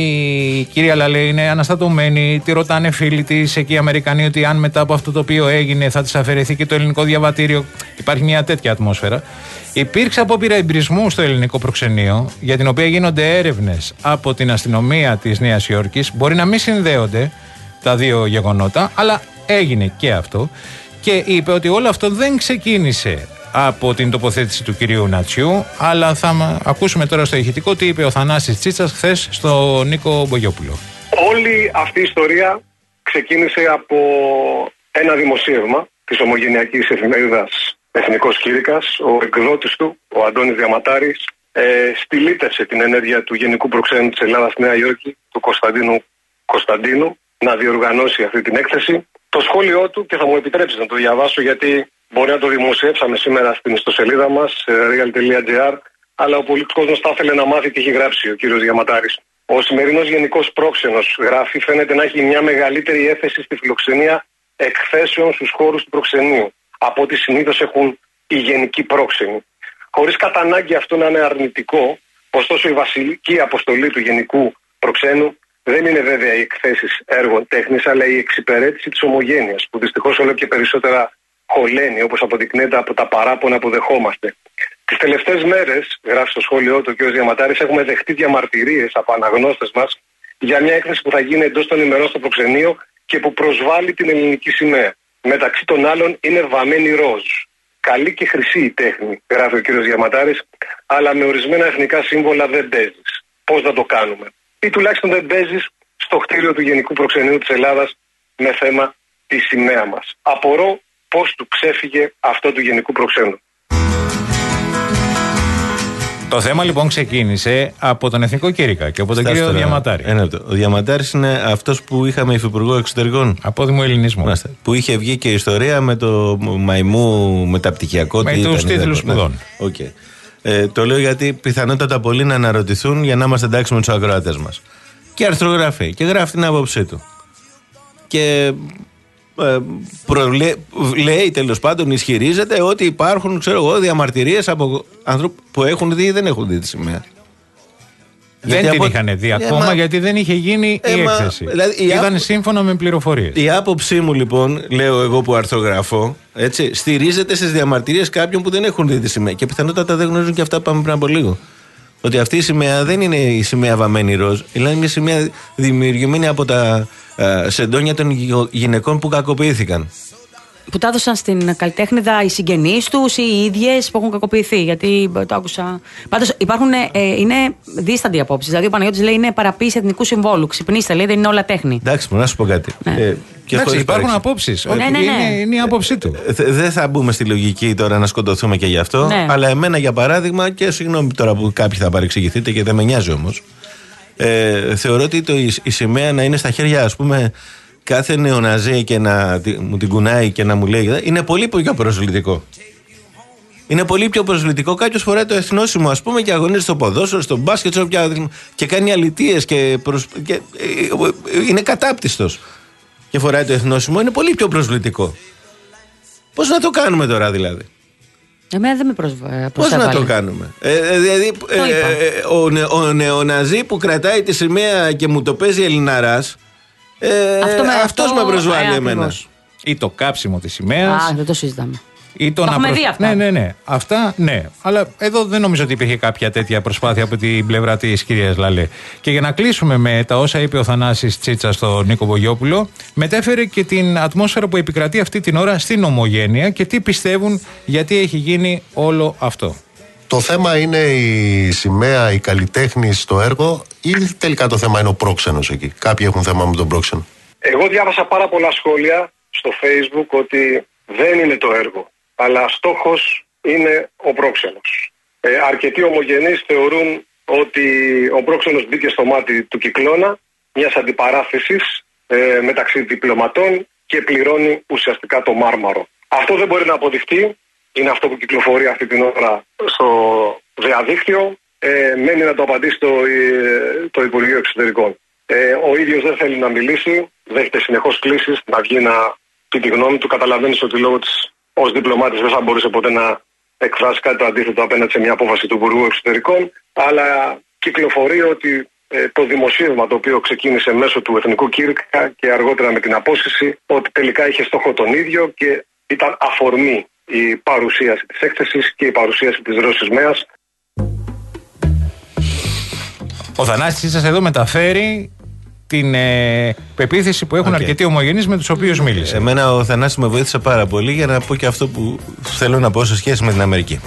η κυρία Λαλέ είναι αναστατωμένη, τη ρωτάνε φίλοι της εκεί οι Αμερικανοί ότι αν μετά από αυτό το οποίο έγινε θα της αφαιρεθεί και το ελληνικό διαβατήριο. Υπάρχει μια τέτοια ατμόσφαιρα. Υπήρξε απόπειρα εμπειρισμού στο ελληνικό προξενείο, για την οποία γίνονται έρευνες από την αστυνομία της Νέας Υόρκης. Μπορεί να μην συνδέονται τα δύο γεγονότα, αλλά έγινε και αυτό. Και είπε ότι όλο αυτό δεν ξεκίνησε από την τοποθέτηση του κυρίου Νατσιού, αλλά θα ακούσουμε τώρα στο ηχητικό τι είπε ο Θανάσης Τσίτσας χθες στο Νίκο Μπογιόπουλο. Όλη αυτή η ιστορία ξεκίνησε από ένα δημοσίευμα της ομογενειακής εφημερίδας Εθνικός Κήρυκας. Ο εκδότης του, ο Αντώνης Διαματάρης, ε, στυλίτευσε την ενέργεια του Γενικού Προξένου της Ελλάδας στη Νέα Υόρκη, του Κωνσταντίνου Κωνσταντίνου, να διοργανώσει αυτή την έκθεση. Το σχόλιο του, και θα μου επιτρέψει να το διαβάσω γιατί μπορεί να το δημοσιεύσαμε σήμερα στην ιστοσελίδα μας, real τελεία gr, αλλά ο πολλής κόσμος θα ήθελε να μάθει τι έχει γράψει ο κύριος Διαματάρης. Ο σημερινός γενικός πρόξενος, γράφει, φαίνεται να έχει μια μεγαλύτερη έφεση στη φιλοξενία εκθέσεων στους χώρους του προξενείου από ό,τι συνήθως έχουν οι γενικοί πρόξενοι. Χωρίς κατά ανάγκη αυτό να είναι αρνητικό, ωστόσο η βασιλική αποστολή του γενικού προξένου δεν είναι βέβαια οι εκθέσεις έργων τέχνης, αλλά η εξυπηρέτηση της ομογένειας, που δυστυχώς όλο και περισσότερα χωλαίνει, όπως αποδεικνύεται από τα παράπονα που δεχόμαστε. Τις τελευταίες μέρες, γράφει στο σχόλιο του ο κ. Διαματάρης, έχουμε δεχτεί διαμαρτυρίες από αναγνώστες μας για μια έκθεση που θα γίνει εντός των ημερών στο προξενείο και που προσβάλλει την ελληνική σημαία. Μεταξύ των άλλων είναι βαμμένη ροζ. Καλή και χρυσή η τέχνη, γράφει ο κ. Διαματάρης, αλλά με ορισμένα εθνικά σύμβολα δεν παίζεις. Πώς να το κάνουμε? Ή τουλάχιστον δεν παίζεις στο κτίριο του Γενικού Προξενείου της Ελλάδας με θέμα τη σημαία μας. Απορώ πώς του ξέφυγε αυτό του Γενικού Προξένου. Το θέμα λοιπόν ξεκίνησε από τον Εθνικό Κήρυκα και από τον κύριο Διαματάρη. Ένα λεπτό. Ο Διαματάρης είναι αυτός που είχαμε υφυπουργό εξωτερικών. Απόδημο ελληνισμού. Μάλιστα. Που είχε βγει και η ιστορία με το μαϊμού μεταπτυχιακό. Με τους τίτλους σπουδών. Ναι. Okay. Ε, το λέω γιατί πιθανότατα πολλοί να αναρωτηθούν για να είμαστε εντάξει με τους ακροατές μας. Και αρθρογραφεί και γράφει την άποψή του. Και ε, προλέ, λέει τέλος πάντων, ισχυρίζεται ότι υπάρχουν, ξέρω εγώ, διαμαρτυρίες από ανθρώπους που έχουν δει ή δεν έχουν δει τη σημαία. Δεν γιατί την από... είχαν δει ακόμα, μα... γιατί δεν είχε γίνει ε, η έκθεση. Μα... Δηλαδή, Ήταν άπο... σύμφωνα με πληροφορίες. Η άποψή μου λοιπόν, λέω εγώ που αρθρογραφώ, έτσι, στηρίζεται στις διαμαρτυρίες κάποιων που δεν έχουν δει τη σημαία. Και πιθανότατα δεν γνωρίζουν και αυτά που πάμε πριν από λίγο. Ότι αυτή η σημαία δεν είναι η σημαία βαμμένη ροζ, είναι μια σημαία δημιουργημένη από τα uh, σεντόνια των γυναικών που κακοποιήθηκαν. Που τα έδωσαν στην καλλιτέχνηδα οι συγγενείς τους ή οι ίδιες που έχουν κακοποιηθεί. Γιατί το άκουσα. Πάντως υπάρχουν, ε, είναι δίστανται απόψεις. Δηλαδή ο Παναγιώτης λέει είναι παραποίηση εθνικού συμβόλου. Ξυπνήστε, λέει, δεν είναι όλα τέχνη. Εντάξει, να σου πω κάτι. Ναι. Ε, και Εντάξει, υπάρχουν απόψεις. Ναι, ναι, ναι. Είναι, είναι η άποψή του. Ε, δεν θα μπούμε στη λογική τώρα να σκοτωθούμε και γι' αυτό. Ναι. Αλλά εμένα για παράδειγμα, και συγγνώμη τώρα που κάποιοι θα παρεξηγηθείτε και δεν με νοιάζει όμως. Ε, θεωρώ ότι το, η, η σημαία να είναι στα χέρια, ας πούμε, κάθε νεοναζί και να μου την κουνάει και να μου λέει, είναι πολύ πιο προσβλητικό. Είναι πολύ πιο προσβλητικό. Κάποιος φοράει το εθνόσημο, ας πούμε, και αγωνίζεται στο ποδόσφαιρο, στο μπάσκετ, και κάνει αλητίες και, προσ... και είναι κατάπτυστος. Και φοράει το εθνόσημο, είναι πολύ πιο προσβλητικό. Πώς να το κάνουμε τώρα δηλαδή? Εμένα δεν με προσβάλλει. Πώς να το κάνουμε? Ε, δηλαδή, ε, ο, νε, ο νεοναζί που κρατάει τη σημαία και μου το παίζει Ελληναράς, Ε, αυτό με αυτός αυτό, με προσβάλλει ε, εμένα. Ή το κάψιμο της σημαίας. Α, δεν το συζητάμε. Ή το να έχουμε προσ... δει αυτά. Ναι, ναι, ναι. Αυτά, ναι. Αλλά εδώ δεν νομίζω ότι υπήρχε κάποια τέτοια προσπάθεια από την πλευρά της κυρίας Λαλέ. Και για να κλείσουμε με τα όσα είπε ο Θανάσης Τσίτσας στον Νίκο Μπογιόπουλο, μετέφερε και την ατμόσφαιρα που επικρατεί αυτή την ώρα στην ομογένεια και τι πιστεύουν γιατί έχει γίνει όλο αυτό. Το θέμα είναι η σημαία, η καλλιτέχνη στο έργο ή τελικά το θέμα είναι ο πρόξενος εκεί? Κάποιοι έχουν θέμα με τον πρόξενο. Εγώ διάβασα πάρα πολλά σχόλια στο Facebook ότι δεν είναι το έργο, αλλά στόχος είναι ο πρόξενος. Ε, αρκετοί ομογενείς θεωρούν ότι ο πρόξενος μπήκε στο μάτι του Κυκλώνα, μιας αντιπαράθεσης ε, μεταξύ διπλωματών και πληρώνει ουσιαστικά το μάρμαρο. Αυτό δεν μπορεί να αποδειχτεί, είναι αυτό που κυκλοφορεί αυτή την ώρα στο διαδίκτυο, ε, μένει να το απαντήσει το, ε, το Υπουργείο Εξωτερικών. Ε, ο ίδιος δεν θέλει να μιλήσει, δέχεται συνεχώς κλήσεις να βγει να πει τη γνώμη του. Καταλαβαίνεις ότι λόγω της ως διπλωμάτης δεν θα μπορούσε ποτέ να εκφράσει κάτι το αντίθετο απέναντι σε μια απόφαση του Υπουργού Εξωτερικών, αλλά κυκλοφορεί ότι ε, το δημοσίευμα το οποίο ξεκίνησε μέσω του Εθνικού Κήρυκα και αργότερα με την απόσυρση, ότι τελικά είχε στόχο τον ίδιο και ήταν αφορμή η παρουσίαση της έκθεσης και η παρουσίαση της Ρώσης ΜΕΑΣ. Ο Θανάσης σας εδώ μεταφέρει την ε, πεποίθηση που έχουν okay. αρκετοί ομογενείς με τους οποίους μίλησε. Εμένα ο Θανάσης με βοήθησε πάρα πολύ για να πω και αυτό που θέλω να πω σε σχέση με την Αμερική.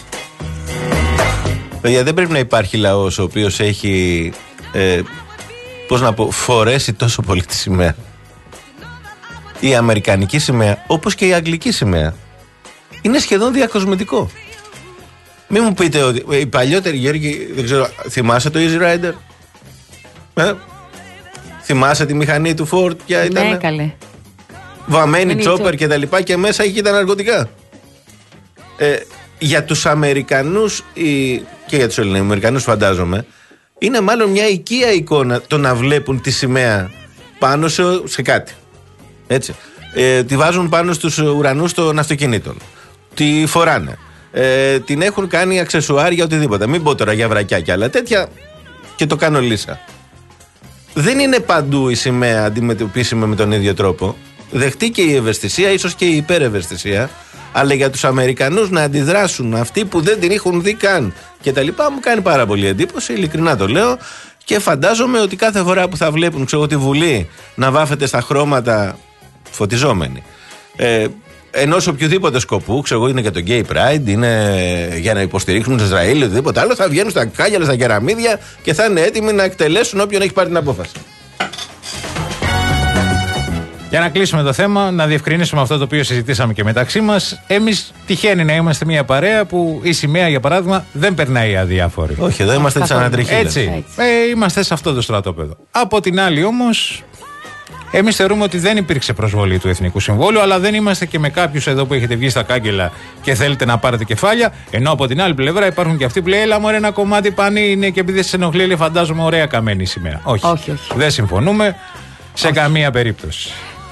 Παιδιά, δεν πρέπει να υπάρχει λαός ο οποίος έχει ε, πώς να πω, φορέσει τόσο πολύ τη σημαία. Η αμερικανική σημαία, όπως και η αγγλική σημαία, είναι σχεδόν διακοσμητικό. Μην μου πείτε ότι οι παλιότεροι, Γιώργη, δεν ξέρω, θυμάσαι το Easy Rider? Ε? Θυμάσαι τη μηχανή του Ford? Ποια ήταν? Ναι, καλέ. Βαμμένη, τσόπερ και τα λοιπά, και μέσα εκεί ήταν ναρκωτικά. Ε, για τους Αμερικανούς η, και για τους Ελληνοαμερικανούς φαντάζομαι, είναι μάλλον μια οικία εικόνα το να βλέπουν τη σημαία πάνω σε, σε κάτι. Έτσι. Ε, τη βάζουν πάνω στους ουρανούς των αυτοκινήτων. Τη φοράνε. Ε, την έχουν κάνει αξεσουάρια, οτιδήποτε. Μην πω τώρα για βρακιά και άλλα τέτοια, και το κάνω λύσα. Δεν είναι παντού η σημαία αντιμετωπίσιμη με τον ίδιο τρόπο. Δεχτεί και η ευαισθησία, ίσως και η υπερευαισθησία, αλλά για τους Αμερικανούς να αντιδράσουν αυτοί που δεν την έχουν δει καν και τα λοιπά, μου κάνει πάρα πολύ εντύπωση, ειλικρινά το λέω, και φαντάζομαι ότι κάθε φορά που θα βλέπουν, ξέρω, τη Βουλή να βάφεται στα χρώματα φωτιζόμενη, ε, ενός οποιοδήποτε σκοπού, ξέρω, είναι για το Gay Pride, είναι για να υποστηρίξουν το Ισραήλ ή οτιδήποτε άλλο, θα βγαίνουν στα κάγιαλα, στα κεραμίδια και θα είναι έτοιμοι να εκτελέσουν όποιον έχει πάρει την απόφαση. Για να κλείσουμε το θέμα, να διευκρινίσουμε αυτό το οποίο συζητήσαμε και μεταξύ μας. Εμείς τυχαίνει να είμαστε μια παρέα που η σημαία, για παράδειγμα, δεν περνάει αδιάφορη. Όχι, εδώ είμαστε της ανατριχίλας. Έτσι. Έτσι. Ε, είμαστε σε αυτό το στρατόπεδο. Από την άλλη όμως, εμείς θεωρούμε ότι δεν υπήρξε προσβολή του Εθνικού Συμβόλου, αλλά δεν είμαστε και με κάποιους εδώ που έχετε βγει στα κάγκελα και θέλετε να πάρετε κεφάλια. Ενώ από την άλλη πλευρά υπάρχουν και αυτοί που λέει: έλα μωρέ, ένα κομμάτι πανί είναι και επειδή σε ενοχλεί, λέει, φαντάζομαι ωραία καμένη η σημαία. Όχι. όχι, όχι. Δεν συμφωνούμε σε όχι. καμία περίπτωση.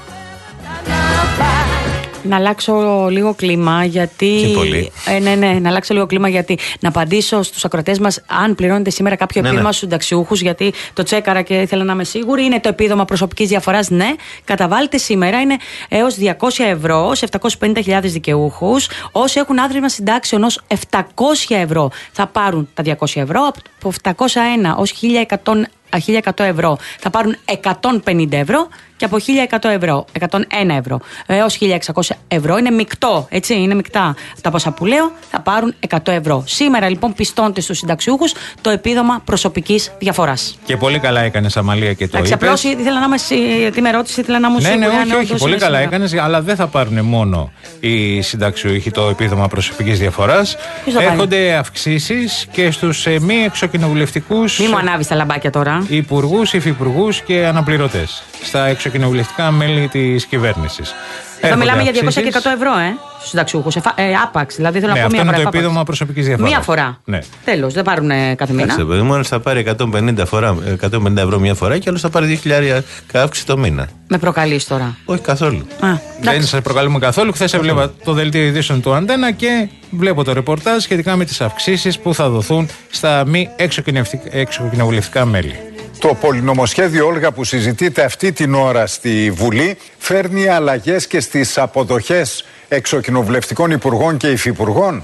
Να αλλάξω λίγο κλίμα, γιατί. Πολύ. Ε, ναι, ναι, να αλλάξω λίγο κλίμα, γιατί να απαντήσω στους ακροατές μας αν πληρώνετε σήμερα κάποιο ναι, επίδομα ναι. στους συνταξιούχους, γιατί το τσέκαρα και ήθελα να είμαι σίγουρη. Είναι το επίδομα προσωπικής διαφοράς, ναι. Καταβάλλεται σήμερα, είναι έως διακόσια ευρώ σε επτακόσιες πενήντα χιλιάδες δικαιούχους. Όσοι έχουν άδρυμα συντάξεων ως επτακόσια ευρώ θα πάρουν τα διακόσια ευρώ. Από επτακόσια ένα ως χίλια εκατό ευρώ θα πάρουν εκατόν πενήντα ευρώ. Και από χίλια εκατό ευρώ, εκατόν ένα ευρώ έως χίλια εξακόσια ευρώ, είναι μεικτό, έτσι, είναι μεικτά τα ποσά που λέω, θα πάρουν εκατό ευρώ. Σήμερα λοιπόν πιστώνται στους συνταξιούχους το επίδομα προσωπικής διαφοράς. Και πολύ καλά έκανες, Αμαλία, και το είπες. Απλώς ήθελα να είμαι, τι με ρώτησε, ήθελα να μου ναι, σίγουρη. Ναι, όχι, αν όχι, πολύ καλά έκανες, αλλά δεν θα πάρουν μόνο οι συνταξιούχοι το επίδομα προσωπικής διαφοράς. Έρχονται αυξήσεις και στους ε, μη εξοκοινοβουλευτικούς. Μη μου ανάβεις τα λαμπάκια τώρα. Υπουργούς, υφυπουργούς και αναπληρωτές. Στα εξοκοινοβουλευτικά μέλη της κυβέρνησης. Εδώ μιλάμε για διακόσια και εκατό ευρώ, ε, στους συνταξιούχους. Ε, άπαξ, δηλαδή θέλω ναι, να πω αυτό μία είναι φορά. το επίδομα προσωπικής διαφοράς. Μία φορά. Ναι. Τέλος, δεν πάρουν ε, κάθε μήνα. Κάτσε, παιδί, μόνος θα πάρει εκατόν πενήντα, φορά, εκατόν πενήντα ευρώ μία φορά και άλλος θα πάρει δύο χιλιάδες αύξηση το μήνα. Με προκαλείς τώρα? Όχι καθόλου. Α, δεν σας προκαλούμε καθόλου. Χθες έβλεπα το δελτίο ειδήσεων του Αντένα και βλέπω το ρεπορτάζ σχετικά με τις αυξήσεις που θα δοθούν στα μη εξοκοινοβουλευτικά μέλη. Το πολυνομοσχέδιο, Όλγα, που συζητείται αυτή την ώρα στη Βουλή, φέρνει αλλαγές και στις αποδοχές εξοκοινοβουλευτικών υπουργών και υφυπουργών.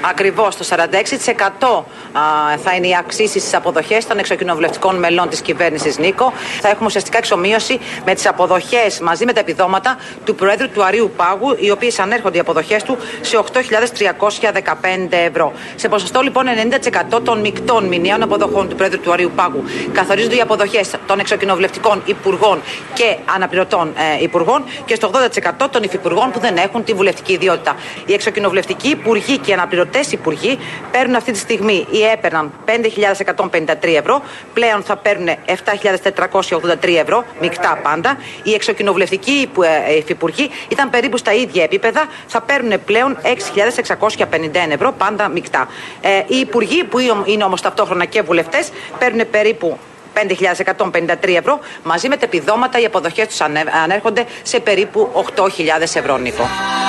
Ακριβώς, το σαράντα έξι τοις εκατό θα είναι οι αυξήσεις στις αποδοχές των εξοκοινοβουλευτικών μελών της κυβέρνησης Νίκο. Θα έχουμε ουσιαστικά εξομοίωση με τις αποδοχές μαζί με τα επιδόματα του Προέδρου του Αρείου Πάγου, οι οποίες ανέρχονται οι αποδοχές του σε οκτώ χιλιάδες τριακόσια δεκαπέντε ευρώ. Σε ποσοστό λοιπόν ενενήντα τοις εκατό των μεικτών μηνιαίων αποδοχών του Προέδρου του Αρείου Πάγου καθορίζονται οι αποδοχές των εξοκοινοβουλευτικών υπουργών και αναπληρωτών ε, υπουργών και στο ογδόντα τοις εκατό των υφυπουργών που δεν έχουν τη βουλευτική ιδιότητα. Οι εξοκοινοβουλευτικοί υπουργοί και αναπληρωτές υπουργοί παίρνουν αυτή τη στιγμή ή έπαιρναν πέντε χιλιάδες εκατόν πενήντα τρία ευρώ, πλέον θα παίρνουν επτά χιλιάδες τετρακόσια ογδόντα τρία ευρώ, μεικτά πάντα. Οι εξοκοινοβουλευτικοί υφυπουργοί ήταν περίπου στα ίδια επίπεδα, θα παίρνουν πλέον έξι χιλιάδες εξακόσια πενήντα ένα ευρώ, πάντα μεικτά. Ε, οι υπουργοί που είναι όμως ταυτόχρονα και βουλευτές παίρνουν περίπου πέντε χιλιάδες εκατόν πενήντα τρία ευρώ, μαζί με τα επιδόματα οι αποδοχές τους ανέρχονται σε περίπου οκτώ χιλιάδες ευρώ, Νίκο.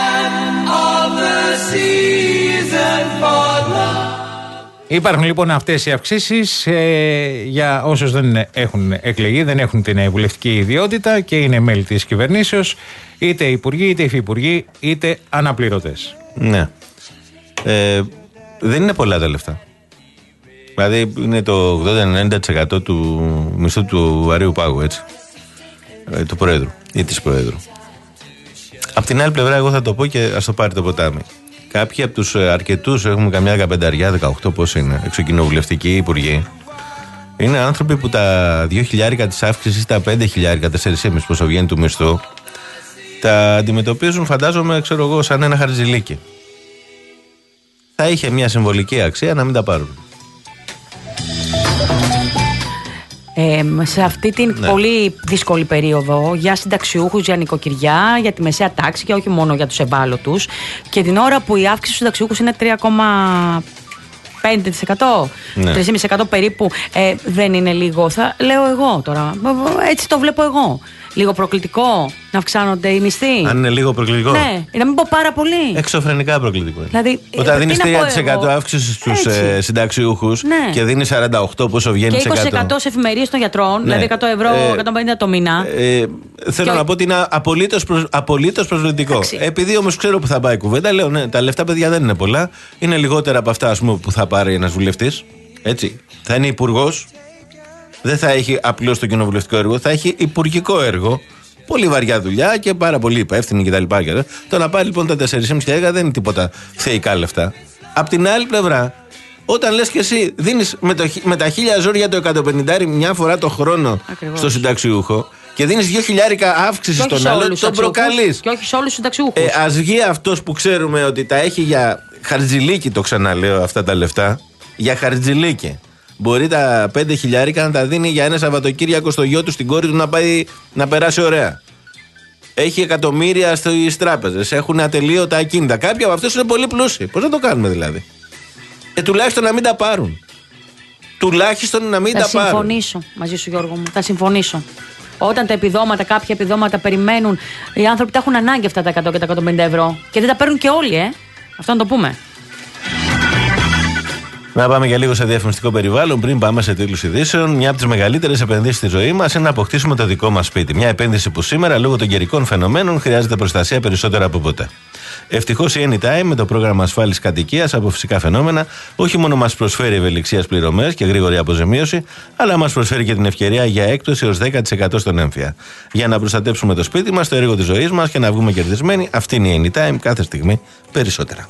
Υπάρχουν λοιπόν αυτές οι αυξήσεις ε, για όσους δεν έχουν εκλεγεί, δεν έχουν την βουλευτική ιδιότητα και είναι μέλη της κυβερνήσεως, είτε υπουργοί, είτε υφυπουργοί, είτε αναπληρωτές. Ναι. Ε, δεν είναι πολλά τα λεφτά. Δηλαδή είναι το ογδόντα με ενενήντα τοις εκατό του μισθού του Αρείου Πάγου, έτσι. Ε, του Προέδρου ή της Προέδρου. Απ' την άλλη πλευρά, εγώ θα το πω και ας το πάρει το ποτάμι. Κάποιοι από τους αρκετούς, έχουμε καμιά δεκαπενταριά, δεκαοκτώ, πώς είναι, εξοκοινοβουλευτικοί υπουργοί, είναι άνθρωποι που τα δύο χιλιάρικα της αύξησης, τα πέντε χιλιάρικα, τέσσερα κόμμα πέντε πόσο βγαίνει του μισθού, τα αντιμετωπίζουν, φαντάζομαι, ξέρω εγώ, σαν ένα χαρτζηλίκι. Θα είχε μια συμβολική αξία να μην τα πάρουν. Ε, σε αυτή την ναι. πολύ δύσκολη περίοδο για συνταξιούχους, για νοικοκυριά, για τη μεσαία τάξη και όχι μόνο για τους ευάλωτους, και την ώρα που η αύξηση στους συνταξιούχους είναι τρία κόμμα πέντε τοις εκατό, ναι. τρία κόμμα πέντε τοις εκατό περίπου, ε, δεν είναι λίγο, θα λέω εγώ τώρα, έτσι το βλέπω εγώ. Λίγο προκλητικό να αυξάνονται οι μισθοί. Αν είναι λίγο προκλητικό. Ναι, να μην πω πάρα πολύ. Εξωφρενικά προκλητικό. Δηλαδή, όταν δίνεις τρία τοις εκατό αύξηση στους ε, συνταξιούχους, ναι. και δίνεις σαράντα οκτώ πόσο βγαίνει. Και είκοσι τοις εκατό σε εφημερίες των γιατρών, ναι. δηλαδή εκατό ευρώ, ε, εκατόν πενήντα το μήνα. Ε, ε, θέλω και να πω ότι είναι απολύτως, προσ, απολύτως προσβλητικό. Άξι. Επειδή όμως ξέρω που θα πάει η κουβέντα, λέω ναι, τα λεφτά παιδιά δεν είναι πολλά. Είναι λιγότερα από αυτά, ας πούμε, που θα πάρει ένας βουλευτής. Έτσι. Θα είναι υπουργός. Δεν θα έχει απλώς το κοινοβουλευτικό έργο, θα έχει υπουργικό έργο. Πολύ βαριά δουλειά και πάρα πολύ υπεύθυνη κτλ. Το να πάρει λοιπόν τα τέσσερα κόμμα πέντε χιλιάρικα δεν είναι τίποτα θεϊκά λεφτά. Απ' την άλλη πλευρά, όταν λες και εσύ δίνεις με, το, με τα χίλια ζόρια το εκατοπενηντάρι μια φορά το χρόνο Ακριβώς. στο συνταξιούχο και δίνεις δύο χιλιάρικα αύξηση στον άλλο, τον προκαλείς. Και όχι σε όλους τους συνταξιούχους. Ε, ας βγει αυτός που ξέρουμε ότι τα έχει για χαρτζηλίκι, το ξαναλέω αυτά τα λεφτά, για χαρτζηλίκι. Μπορεί τα πέντε χιλιάρικα να τα δίνει για ένα Σαββατοκύριακο στο γιο του, στην κόρη του, να πάει να περάσει ωραία. Έχει εκατομμύρια στις τράπεζες, έχουν ατελείωτα ακίνητα. Κάποιοι από αυτούς είναι πολύ πλούσιοι. Πώς να το κάνουμε δηλαδή? Ε, τουλάχιστον να μην τα πάρουν. Τουλάχιστον να μην θα τα πάρουν. Θα συμφωνήσω μαζί σου, Γιώργο μου. Θα συμφωνήσω. Όταν τα επιδόματα, κάποια επιδόματα περιμένουν, οι άνθρωποι τα έχουν ανάγκη αυτά τα εκατό και τα εκατόν πενήντα ευρώ. Και δεν τα παίρνουν και όλοι, ε. Αυτό να το πούμε. Να πάμε για λίγο σε διαφημιστικό περιβάλλον πριν πάμε σε τίτλους ειδήσεων. Μια από τις μεγαλύτερες επενδύσεις στη ζωή μας είναι να αποκτήσουμε το δικό μας σπίτι. Μια επένδυση που σήμερα λόγω των καιρικών φαινομένων χρειάζεται προστασία περισσότερα από ποτέ. Ευτυχώς η Anytime με το πρόγραμμα ασφάλισης κατοικίας από φυσικά φαινόμενα όχι μόνο μας προσφέρει ευελιξίας πληρωμές και γρήγορη αποζημίωση, αλλά μας προσφέρει και την ευκαιρία για έκπτωση έως δέκα τοις εκατό στον έμφυα. Για να προστατέψουμε το σπίτι μας, το έργο της ζωής μας και να βγούμε κερδισμένοι, αυτή είναι η Anytime κάθε στιγμή περισσότερα.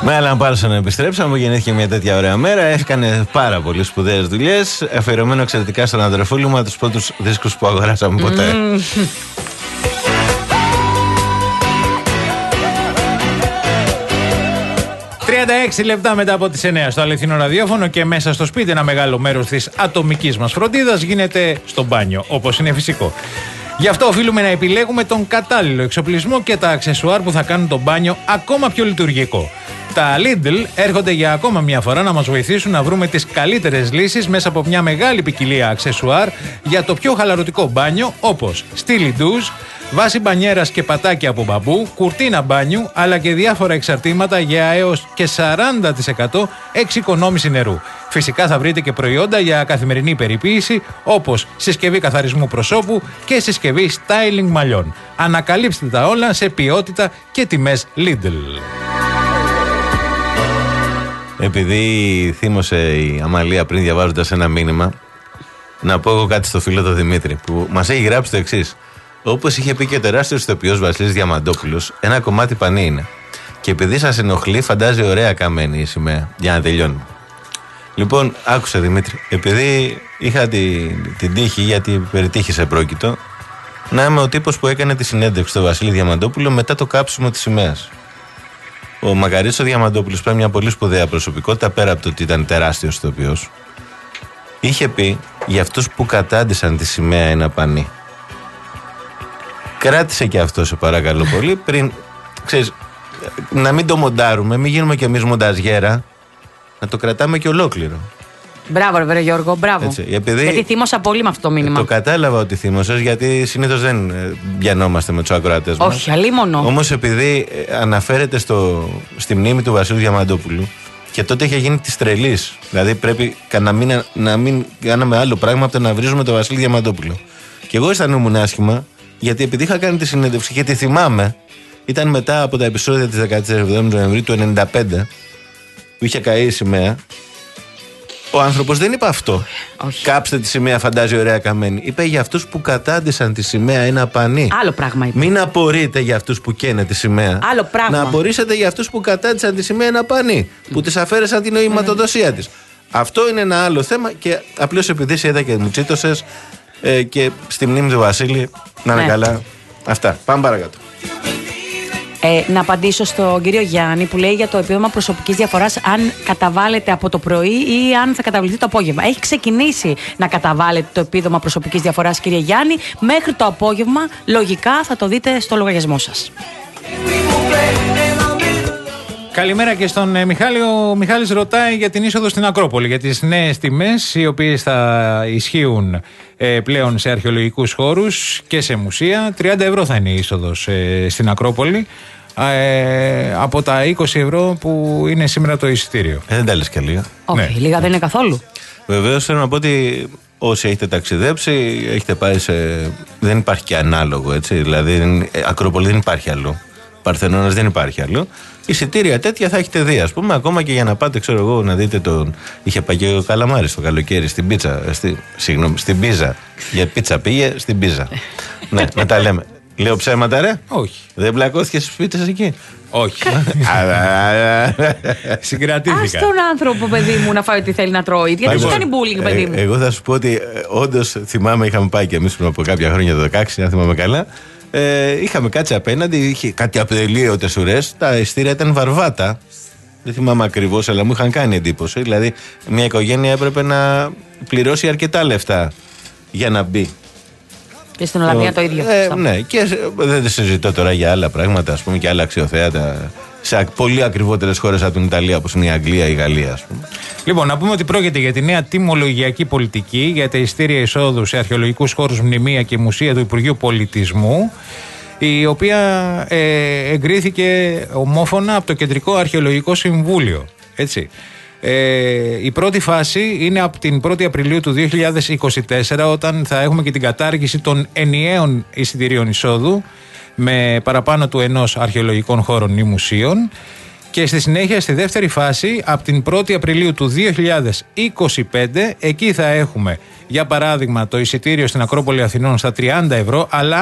Με Άλαν Πάρσον επιστρέψαμε, γεννήθηκε μια τέτοια ωραία μέρα. Έκανε πάρα πολύ σπουδαίες δουλειές. Αφιερωμένο εξαιρετικά στον Ανδρεφούλη μου, τους πρώτους δίσκους που αγοράσαμε ποτέ. Mm. τριάντα έξι λεπτά μετά από τις εννιά στο αληθινό ραδιόφωνο και μέσα στο σπίτι ένα μεγάλο μέρος της ατομικής μας φροντίδας γίνεται στο μπάνιο, όπως είναι φυσικό. Γι' αυτό οφείλουμε να επιλέγουμε τον κατάλληλο εξοπλισμό και τα αξεσουάρ που θα κάνουν το μπάνιο ακόμα πιο λειτουργικό. Τα Lidl έρχονται για ακόμα μια φορά να μας βοηθήσουν να βρούμε τις καλύτερες λύσεις μέσα από μια μεγάλη ποικιλία αξεσουάρ για το πιο χαλαρωτικό μπάνιο, όπως στήλη ντουζ, βάση μπανιέρας και πατάκια από μπαμπού, κουρτίνα μπάνιου, αλλά και διάφορα εξαρτήματα για έως και σαράντα τοις εκατό εξοικονόμηση νερού. Φυσικά θα βρείτε και προϊόντα για καθημερινή περιποίηση, όπως συσκευή καθαρισμού προσώπου και συσκευή styling μαλλιών. Ανακαλύψτε τα όλα σε ποιότητα και τιμές Lidl. Επειδή θύμωσε η Αμαλία πριν διαβάζοντας ένα μήνυμα, να πω εγώ κάτι στο φίλο τον Δημήτρη, που μας έχει γράψει το εξής. Όπως είχε πει και ο τεράστιος ηθοποιός Βασίλης Διαμαντόπουλος, ένα κομμάτι πανί είναι. Και επειδή σας ενοχλεί, φαντάζει ωραία καμένη η σημαία. Για να τελειώνουμε. Λοιπόν, άκουσα Δημήτρη, επειδή είχα την, την τύχη, γιατί περιτύχησε πρόκειτο, να είμαι ο τύπος που έκανε τη συνέντευξη στο Βασίλη Διαμαντόπουλο μετά το κάψιμο της σημαίας. Ο Μακαρίτης Διαμαντόπουλος, πέρα μια πολύ σπουδαία προσωπικότητα, πέρα από το ότι ήταν τεράστιος ηθοποιός, είχε πει για αυτούς που κατάντησαν τη σημαία ένα πανί. Κράτησε και αυτό, σε παρακαλώ πολύ, πριν, ξέρεις, να μην το μοντάρουμε, μην γίνουμε κι εμείς μονταζιέρα, να το κρατάμε και ολόκληρο. Μπράβο, ρε Γιώργο, μπράβο. Έτσι, επειδή γιατί θύμωσα πολύ με αυτό το μήνυμα. Το κατάλαβα ότι θύμωσες, γιατί συνήθως δεν πιανόμαστε με τους ακροατές μας. Όχι, αλίμονο. Όμως επειδή αναφέρεται στο, στη μνήμη του Βασίλου Διαμαντόπουλου, και τότε είχε γίνει της τρελής. Δηλαδή πρέπει να μην, να μην κάναμε άλλο πράγμα από το να βρίζουμε τον Βασίλη Διαμαντόπουλο. Και εγώ αισθανόμουν άσχημα, γιατί επειδή είχα κάνει τη συνέντευξη και τη θυμάμαι, ήταν μετά από τα επεισόδια της δεκαεπτά Νοεμβρίου του ενενήντα πέντε, που είχε καεί η σημαία. Ο άνθρωπος δεν είπε αυτό. Όχι. Κάψτε τη σημαία, φαντάζει ωραία καμένη. Είπε για αυτούς που κατάντησαν τη σημαία ένα πανί. Άλλο πράγμα είπε. Μην απορείτε για αυτούς που καίνε τη σημαία. Άλλο πράγμα. Να απορρίσετε για αυτούς που κατάντησαν τη σημαία ένα πανί. Που της αφαίρεσαν την νοηματοδοσία mm. της. Αυτό είναι ένα άλλο θέμα και απλώς επειδή σε είδα και μου τσίτωσες ε, και στη μνήμη του Βασίλη να είναι ναι. καλά. Αυτά. Πάμε παρακάτω. Ε, να απαντήσω στον κύριο Γιάννη που λέει για το επίδομα προσωπικής διαφοράς, αν καταβάλλεται από το πρωί ή αν θα καταβληθεί το απόγευμα. Έχει ξεκινήσει να καταβάλλεται το επίδομα προσωπικής διαφοράς, κύριε Γιάννη. Μέχρι το απόγευμα, λογικά, θα το δείτε στο λογαριασμό σας. Καλημέρα και στον ε, Μιχάλη. Ο Μιχάλης ρωτάει για την είσοδο στην Ακρόπολη, για τις νέες τιμές οι οποίες θα ισχύουν ε, πλέον σε αρχαιολογικούς χώρους και σε μουσεία. τριάντα ευρώ θα είναι η είσοδος ε, στην Ακρόπολη, ε, από τα είκοσι ευρώ που είναι σήμερα το εισιτήριο. Ε, δεν τα λες και λίγα. Όχι, ναι. Λίγα δεν είναι καθόλου. Βεβαίως θέλω να πω ότι όσοι έχετε ταξιδέψει, έχετε πάει σε... δεν υπάρχει και ανάλογο, έτσι. Δηλαδή, Ακρόπολη δεν υπάρχει αλλού. Παρθενώνας δεν υπάρχει άλλο. Εισιτήρια τέτοια θα έχετε δει, ας πούμε, ακόμα και για να πάτε, ξέρω εγώ, να δείτε τον. Είχε πάει και ο Καλαμάρης το καλοκαίρι στην πίτσα. Στη... Συγγνώμη, στην πίζα. Για πίτσα πήγε στην πίζα. Ναι, να τα λέμε. Λέω ψέματα, ρε. Όχι. Δεν μπλακώθηκε στις πίτσες εκεί. Όχι. Συγκρατήθηκα. Ας τον άνθρωπο, παιδί μου, να φάει ό,τι θέλει να τρώει. Γιατί σου κάνει bullying, παιδί μου. Εγώ θα σου πω ότι όντως θυμάμαι, είχαμε πάει και εμείς πριν από κάποια χρόνια το δεκαέξι, αν θυμάμαι καλά. Ε, είχαμε κάτσει απέναντι, είχε κάτι απελείωτες ουρές. Τα ειστήρια ήταν βαρβάτα. Δεν θυμάμαι ακριβώς, αλλά μου είχαν κάνει εντύπωση. Δηλαδή, μια οικογένεια έπρεπε να πληρώσει αρκετά λεφτά για να μπει. Και στην Ολλανδία ε, το ίδιο. Ε, ναι, και δεν συζητώ τώρα για άλλα πράγματα, ας πούμε, και άλλα αξιοθέατα σε πολύ ακριβότερες χώρες από την Ιταλία, όπως είναι η Αγγλία ή η Γαλλία, ας πούμε. Λοιπόν, να πούμε ότι πρόκειται για τη νέα τιμολογιακή πολιτική για τα ειστήρια εισόδου σε αρχαιολογικούς χώρους, μνημεία και μουσεία του Υπουργείου Πολιτισμού, η οποία ε, εγκρίθηκε ομόφωνα από το Κεντρικό Αρχαιολογικό Συμβούλιο. Έτσι. Ε, η πρώτη φάση είναι από την πρώτη Απριλίου του δύο χιλιάδες είκοσι τέσσερα, όταν θα έχουμε και την κατάργηση των ενιαίων εισιτηρίων εισόδου με παραπάνω του ενός αρχαιολογικών χώρων ή μουσείων, και στη συνέχεια στη δεύτερη φάση από την πρώτη Απριλίου του δύο χιλιάδες είκοσι πέντε, εκεί θα έχουμε για παράδειγμα το εισιτήριο στην Ακρόπολη Αθηνών στα τριάντα ευρώ, αλλά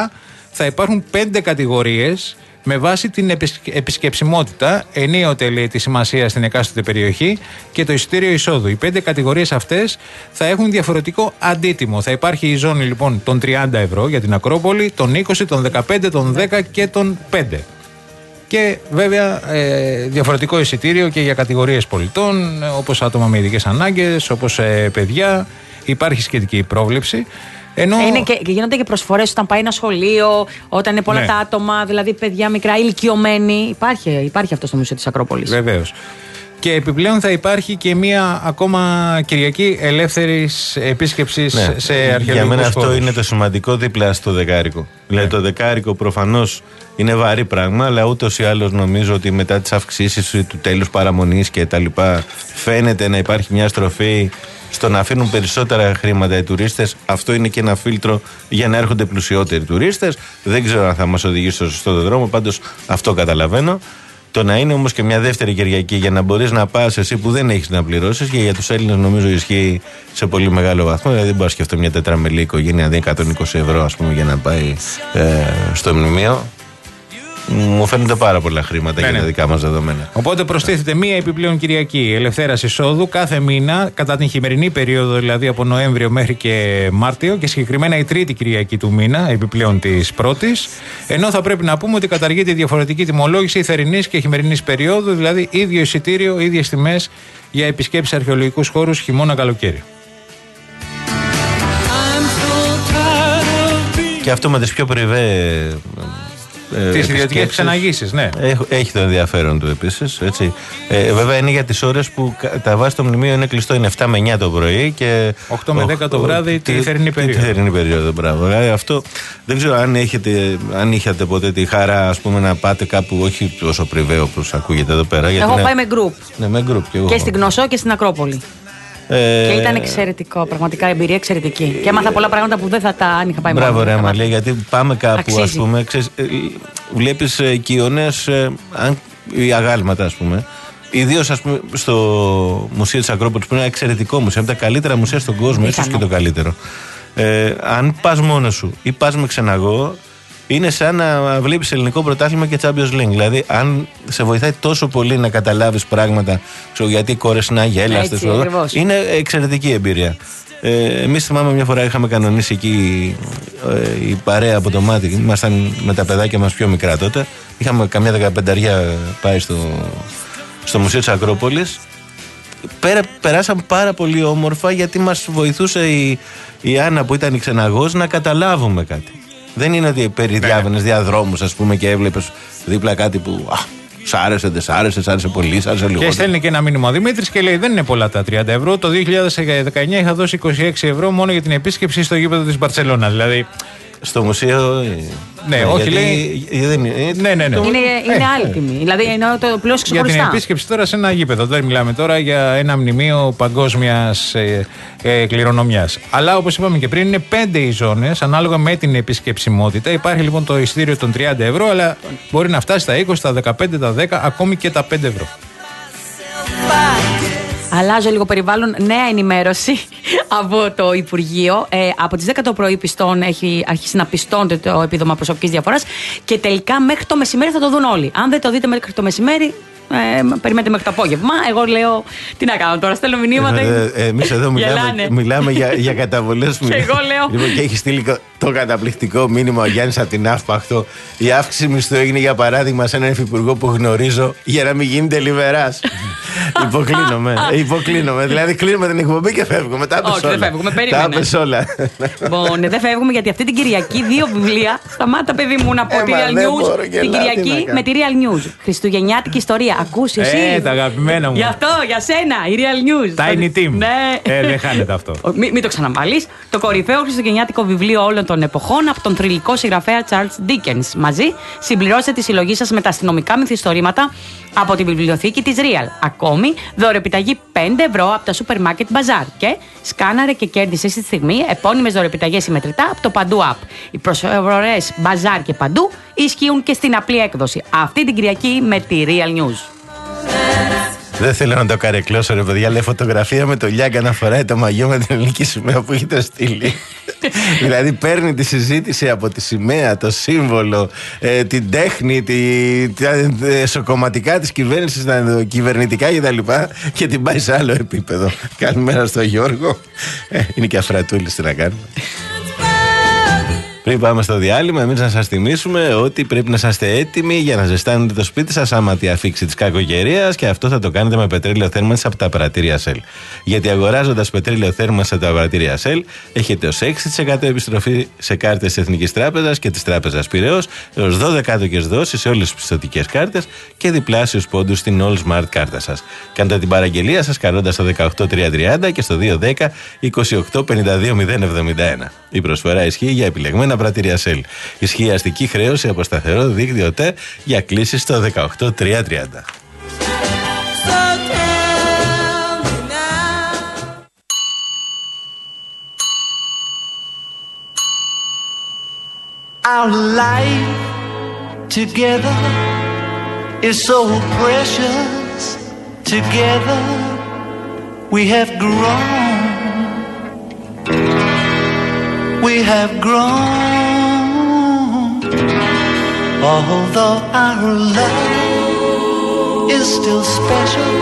θα υπάρχουν πέντε κατηγορίες με βάση την επισκεψιμότητα, ενίοτε λέει τη σημασία στην εκάστοτε περιοχή και το εισιτήριο εισόδου. Οι πέντε κατηγορίες αυτές θα έχουν διαφορετικό αντίτιμο. Θα υπάρχει η ζώνη λοιπόν των τριάντα ευρώ για την Ακρόπολη, των είκοσι, των δεκαπέντε, των δέκα και των πέντε. Και βέβαια ε, διαφορετικό εισιτήριο και για κατηγορίες πολιτών, όπως άτομα με ειδικές ανάγκες, όπως ε, παιδιά. Υπάρχει σχετική πρόβλεψη. Ενώ... Είναι και, και γίνονται και προσφορές όταν πάει ένα σχολείο, όταν είναι πολλά ναι. τα άτομα, δηλαδή παιδιά μικρά, ηλικιωμένοι. Υπάρχει, υπάρχει αυτό στο Μουσείο της Ακρόπολης. Βεβαίως. Και επιπλέον θα υπάρχει και μία ακόμα Κυριακή ελεύθερης επίσκεψης ναι. σε αρχαιολογικούς χώρους. Για μένα αυτό είναι το σημαντικό δίπλα στο δεκάρικο. Ναι. Δηλαδή το δεκάρικο προφανώς είναι βαρύ πράγμα, αλλά ούτως ή άλλως νομίζω ότι μετά τις αυξήσεις του τέλους παραμονής και τα λοιπά φαίνεται να υπάρχει μια στροφή στο να αφήνουν περισσότερα χρήματα οι τουρίστες. Αυτό είναι και ένα φίλτρο για να έρχονται πλουσιότεροι τουρίστες. Δεν ξέρω αν θα μας οδηγήσει στο σωστό δρόμο, πάντως αυτό καταλαβαίνω. Το να είναι όμως και μια δεύτερη Κυριακή για να μπορείς να πας εσύ που δεν έχεις να πληρώσεις, και για τους Έλληνες νομίζω ισχύει σε πολύ μεγάλο βαθμό. Δηλαδή δεν μπορώ να σκεφτώ μια τετραμελή οικογένεια, δηλαδή εκατόν είκοσι ευρώ ας πούμε, για να πάει ε, στο μνημείο. Μου φαίνονται πάρα πολλά χρήματα ναι, για τα δικά μας δεδομένα. Οπότε προστίθεται μία επιπλέον Κυριακή ελευθέρας εισόδου κάθε μήνα, κατά την χειμερινή περίοδο, δηλαδή από Νοέμβριο μέχρι και Μάρτιο, και συγκεκριμένα η τρίτη Κυριακή του μήνα, επιπλέον της πρώτης. Ενώ θα πρέπει να πούμε ότι καταργείται η διαφορετική τιμολόγηση θερινής και χειμερινής περίοδου, δηλαδή ίδιο εισιτήριο, ίδιες τιμές για επισκέψεις αρχαιολογικούς χώρους χειμώνα-καλοκαίρι. Και αυτό με τις πιο πριβέ. Ε, τις ιδιωτικές ξεναγήσεις, ναι. Έχει, έχει το ενδιαφέρον του επίσης. Έτσι. Ε, βέβαια είναι για τις ώρες που τα βάση το μνημείο είναι κλειστό. Είναι εφτά με εννιά το πρωί και οκτώ με δέκα το βράδυ τη θερινή περίοδο. Τη θερινή περίοδο, μπράβο. Δηλαδή, αυτό δεν ξέρω αν, έχετε, αν είχατε ποτέ τη χαρά ας πούμε, να πάτε κάπου, όχι τόσο πριβέ όπως ακούγεται εδώ πέρα. Εγώ είναι... πάει με γκρουπ. Ναι, με γκρουπ και, και στην Κνωσό και στην Ακρόπολη. Ε... Και ήταν εξαιρετικό, πραγματικά εμπειρία εξαιρετική. Και έμαθα πολλά πράγματα που δεν θα τα αν είχα πάει μόνο. Μπράβο, ρε Αμαλία, γιατί πάμε κάπου, ας πούμε, ξέρεις, βλέπεις ε, κοιονές, ε, ή αγάλματα, ας πούμε. Ιδίως, ας πούμε, στο Μουσείο της Ακρόπολης, που είναι ένα εξαιρετικό μουσείο, από τα καλύτερα μουσεία στον κόσμο, ίσως και το καλύτερο. Ε, αν πας μόνος σου ή πας με ξεναγό, είναι σαν να βλέπεις ελληνικό πρωτάθλημα και Champions League. Δηλαδή, αν σε βοηθάει τόσο πολύ να καταλάβεις πράγματα, ξέρω, γιατί οι κόρες είναι αγέλαστες, είναι εξαιρετική εμπειρία. Ε, εμείς θυμάμαι μια φορά είχαμε κανονίσει εκεί ε, η παρέα από το Μάτι. Ήμασταν με τα παιδάκια μας πιο μικρά τότε. Είχαμε καμιά δεκαπενταριά πάει στο, στο Μουσείο της Ακρόπολης. Πέρα, περάσαν πάρα πολύ όμορφα, γιατί μας βοηθούσε η, η Άννα που ήταν η ξεναγός να καταλάβουμε κάτι. Δεν είναι ότι περιδιάβαινες διαδρόμους, ας πούμε, και έβλεπες δίπλα κάτι που α, σ' άρεσε, δεν σ' άρεσε, σ' άρεσε πολύ, σ' άρεσε λιγότερο. Και στέλνει και ένα μήνυμα ο Δημήτρης και λέει: δεν είναι πολλά τα τριάντα ευρώ. Το δύο χιλιάδες δεκαεννιά είχα δώσει είκοσι έξι ευρώ μόνο για την επίσκεψη στο γήπεδο της Μπαρσελόνα. Δηλαδή. Στο μουσείο. Ναι, ναι, όχι, γιατί, λέει. Δεν είναι, ναι, ναι, ναι. Είναι, είναι ε, άλλη τιμή. Δηλαδή εννοώ το πλήρως ξεχωριστά. Για την επίσκεψη τώρα σε ένα γήπεδο. Δεν μιλάμε τώρα για ένα μνημείο παγκόσμιας ε, ε, κληρονομιάς. Αλλά όπως είπαμε και πριν, είναι πέντε οι ζώνες ανάλογα με την επισκεψιμότητα. Υπάρχει λοιπόν το εισιτήριο των τριάντα ευρώ, αλλά μπορεί να φτάσει στα είκοσι, τα δεκαπέντε, τα δέκα, ακόμη και τα πέντε ευρώ. Αλλάζω λίγο περιβάλλον. Νέα ενημέρωση από το Υπουργείο. Ε, από τις δέκα το πρωί πιστών έχει αρχίσει να πιστώνεται το επίδομα προσωπικής διαφοράς και τελικά μέχρι το μεσημέρι θα το δουν όλοι. Αν δεν το δείτε μέχρι το μεσημέρι, ε, περιμένετε μέχρι το απόγευμα. Εγώ λέω, τι να κάνω τώρα, στέλνω μηνύματα. Ε, ε, Εμείς εδώ μιλάμε, μιλάμε για, για καταβολές. Και εγώ λέω. Λοιπόν, και έχει στείλει το καταπληκτικό μήνυμα ο Γιάννης από την ΑΦΠΑΧΤΟ. Η αύξηση μισθού έγινε για παράδειγμα σε έναν υφυπουργό που γνωρίζω για να μην γίνεται λιβεράς. Υποκλίνομαι. Υποκλίνομαι. Δηλαδή, κλείνουμε την εκπομπή και φεύγουμε. Τα Όχι, δεν φεύγουμε. Περίμενε. Τα όλα. Λοιπόν, δεν φεύγουμε, γιατί αυτή την Κυριακή δύο βιβλία. Σταμάτα, παιδί μου, να πω τη Real News. Την Κυριακή με τη Real News. Χριστουγεννιάτικη ιστορία. Ακούς εσύ. Ε, τα αγαπημένα μου. Γι' αυτό, για σένα, η Real News. Tiny Team. Ναι. Ε, δεν χάνεται αυτό. Μην μη το ξαναβάλεις. Το κορυφαίο χριστουγεννιάτικο βιβλίο όλων των εποχών από τον θρυλικό συγγραφέα Charles Dickens. Μαζί συμπληρώστε τη συλλογή σας με τα αστυνομικά μυθιστορήματα από τη βιβλιοθήκη της Real. Ακόμη, δωρεπιταγή πέντε ευρώ από τα σούπερ μάρκετ Bazaar. Και σκάναρε και κέρδισε στη στιγμή επώνυμες δωρεπιταγές συμμετρητά από το Παντού App. Οι προσφορές Bazaar και Παντού ισχύουν και στην απλή έκδοση. Αυτή την Κυριακή με τη Real News. Δεν θέλω να το καρεκλώσω, ρε παιδιά, λέει φωτογραφία με το Λιάγκα να φοράει το μαγιό με την ελληνική σημαία που έχετε στείλει. Δηλαδή παίρνει τη συζήτηση από τη σημαία, το σύμβολο, ε, την τέχνη, τη, τα εσωκομματικά της κυβέρνησης, τα κυβερνητικά κτλ. Και την πάει σε άλλο επίπεδο. Καλημέρα στο Γιώργο. Ε, είναι και αφρατούλης, τι να κάνουμε. Πριν πάμε στο διάλειμμα, εμείς να σας θυμίσουμε ότι πρέπει να είστε έτοιμοι για να ζεστάνετε το σπίτι σας άμα τη αφήξη της κακοκαιρίας, και αυτό θα το κάνετε με πετρέλαιο θέρμανσης από τα απαρατήρια Shell. Γιατί αγοράζοντας πετρέλαιο θέρμανσης από τα απαρατήρια Shell, έχετε ως έξι τοις εκατό επιστροφή σε κάρτες της Εθνικής Τράπεζας και της Τράπεζας Πειραιώς, έως δώδεκα άτοκες δόσεις σε όλες τις πιστωτικές κάρτες και διπλάσιους πόντους στην All Smart κάρτα σας. Κάντε την παραγγελία σας καλώντας στο δεκαοκτώ τριακόσια τριάντα και στο δύο δέκα είκοσι οκτώ πενήντα δύο μηδέν εβδομήντα ένα. Η προσφορά ισχύει για επιλεγμένα απαρατήρια Shell. Ισχύει αστική χρέωση από σταθερό δίκτυο ΤΕ για κλήσεις στο δεκαοκτώ τριακόσια τριάντα. Our life together is so precious. Together we have grown. We have grown. Although our love is still special,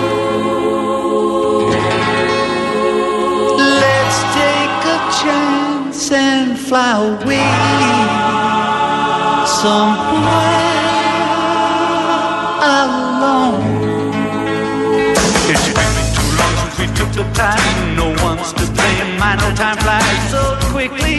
let's take a chance and fly away somewhere alone. It's been too long since we took the time. No one's to blame. My no time flies so quickly.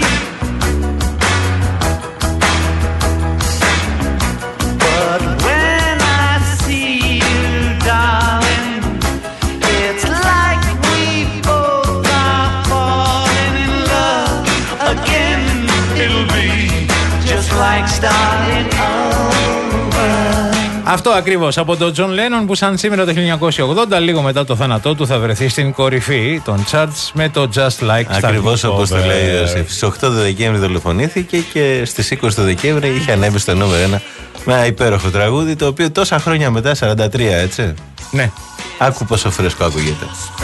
But when I see you, darling, it's like we both are falling in love again. It'll be just like starting over. Αυτό ακριβώς από τον Τζον Λένον, που σαν σήμερα το χίλια εννιακόσια ογδόντα, λίγο μετά το θάνατό του, θα βρεθεί στην κορυφή των charts με το Just Like. Ακριβώς όπως το λέει ο Ιωσήφ. Στις οκτώ του Δεκέμβρη δολοφονήθηκε και στις είκοσι του Δεκέμβρη είχε ανέβει στο νούμερο ένα με ένα υπέροχο τραγούδι, το οποίο τόσα χρόνια μετά, σαράντα τρία, έτσι. Ναι. Άκου πόσο φρέσκο ακούγεται.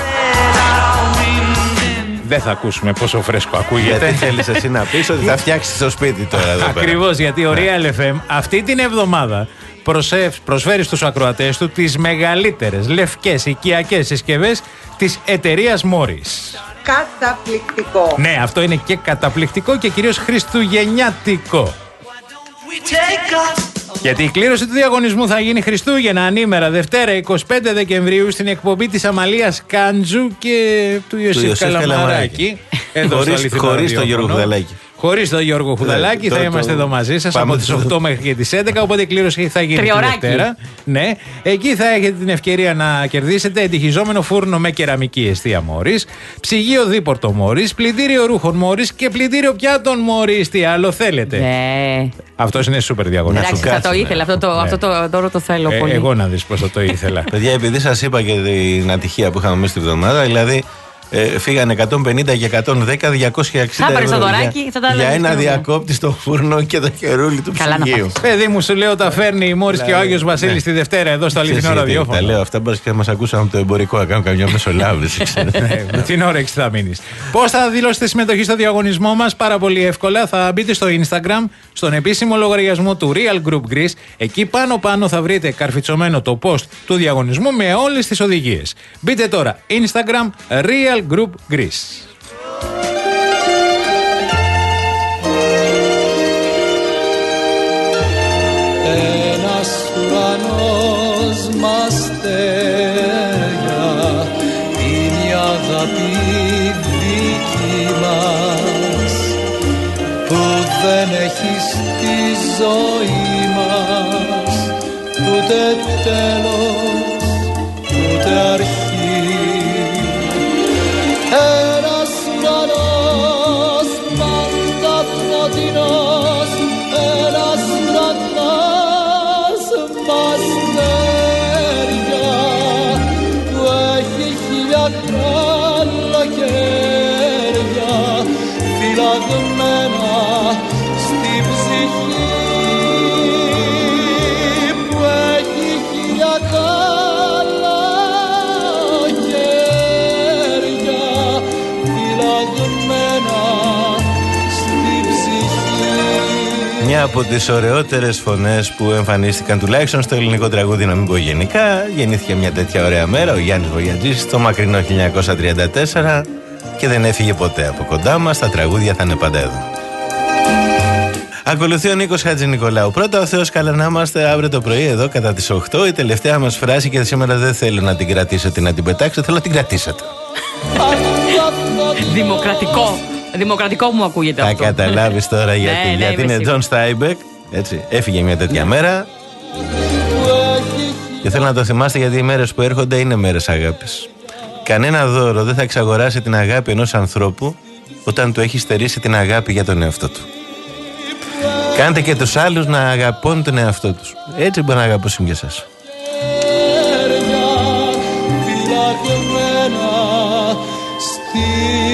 Δεν θα ακούσουμε πόσο φρέσκο ακούγεται. Γιατί θέλεις εσύ να πεις ότι θα φτιάξεις το σπίτι τώρα εδώ πέρα. Ακριβώς, γιατί ο Real εφ εμ αυτή την εβδομάδα προσφέρει στους ακροατές του τις μεγαλύτερες λευκές οικιακές συσκευές της εταιρείας Morris. Καταπληκτικό. Ναι, αυτό είναι και καταπληκτικό και κυρίως χριστουγεννιάτικο. Γιατί η κλήρωση του διαγωνισμού θα γίνει Χριστούγεννα ανήμερα Δευτέρα εικοστή πέμπτη Δεκεμβρίου στην εκπομπή της Αμαλίας Κάντζου και του Ιωσήφ Καλαμαράκη. Χωρίς τον Γιώργο Χουδαλάκη. Χωρίς τον Γιώργο Χουδαλάκη, θα είμαστε εδώ μαζί σας από τις οκτώ μέχρι και τις έντεκα. Οπότε η κλήρωση θα γίνει τη Δευτέρα. Ναι, εκεί θα έχετε την ευκαιρία να κερδίσετε εντυχιζόμενο φούρνο με κεραμική εστία Μόρις, ψυγείο δίπορτο Μόρις, πλυντήριο ρούχων Μόρις και πλυντήριο πιάτων Μόρις. Τι άλλο θέλετε? Ναι. Αυτός είναι σούπερ διαγωνισμός. Εντάξει, θα το ήθελα. Αυτό το, ναι. αυτό το δώρο το θέλω ε, πολύ. Εγώ να δεις πώς θα το ήθελα. Παιδιά, επειδή σας είπα και την ατυχία που είχαμε μέσα στη βδομάδα, δηλαδή. Ε, φύγανε εκατόν πενήντα και εκατόν δέκα, διακόσια εξήντα θα ευρώ δωράκι, για, θα τα για ένα διακόπτη στο φούρνο και το χερούλι του ψυγείου. Παιδί μου, σου λέω, τα φέρνει η Μόρις και ο Άγιος Βασίλης ναι. τη Δευτέρα εδώ στο αληθινό ραδιόφωνο. Τα λέω αυτά, μπας και μας ακούσαμε από το εμπορικό, να κάνουμε καμιά μεσολάβηση. Με την όρεξη θα μείνεις. Πώς θα δηλώσετε συμμετοχή στο διαγωνισμό μας? Πάρα πολύ εύκολα. Θα μπείτε στο Instagram, στον επίσημο λογαριασμό του Real Group Greece. Εκεί πάνω πάνω θα βρείτε καρφιτσωμένο το post του διαγωνισμού με όλες τις οδηγίες. Μπείτε τώρα Instagram Real Group Greece. Ένας ουρανός μ' αστέρια είναι η αγάπη δική μας που δεν έχει στη ζωή μας ούτε τέλος ούτε αρχή. Ένας ουρανός πάντα φωτεινός, ένας ουρανός μ' αστέρια που έχει χίλια καλοκαίρια φυλαγμένα στην ψυχή, που έχει χίλια από τις ωραιότερες φωνές που εμφανίστηκαν τουλάχιστον στο ελληνικό τραγούδι, να μην πω γενικά. Γεννήθηκε μια τέτοια ωραία μέρα ο Γιάννης Βογιατζής το μακρινό χίλια εννιακόσια τριάντα τέσσερα και δεν έφυγε ποτέ από κοντά μας. Τα τραγούδια θα είναι πάντα εδώ. Ακολουθεί ο Νίκος Χατζηνικολάου. Πρώτα, ο Θεός καλά να είμαστε αύριο το πρωί εδώ κατά τις οκτώ. Η τελευταία μας φράση, και σήμερα δεν θέλω να την κρατήσετε, να την πετάξετε, θέλω να την κρατήσετε. Δημοκρατικό. Δημοκρατικό μου ακούγεται θα αυτό. Θα καταλάβεις τώρα γιατί. Ναι, ναι, γιατί είναι Τζον Στάιμπεκ. Έτσι, έφυγε μια τέτοια ναι. μέρα. Και θέλω να το θυμάστε, γιατί οι μέρες που έρχονται είναι μέρες αγάπης. Κανένα δώρο δεν θα εξαγοράσει την αγάπη ενός ανθρώπου όταν του έχει στερήσει την αγάπη για τον εαυτό του. Κάντε και τους άλλους να αγαπούν τον εαυτό τους. Έτσι μπορεί να αγαπήσουν και εσάς. Στη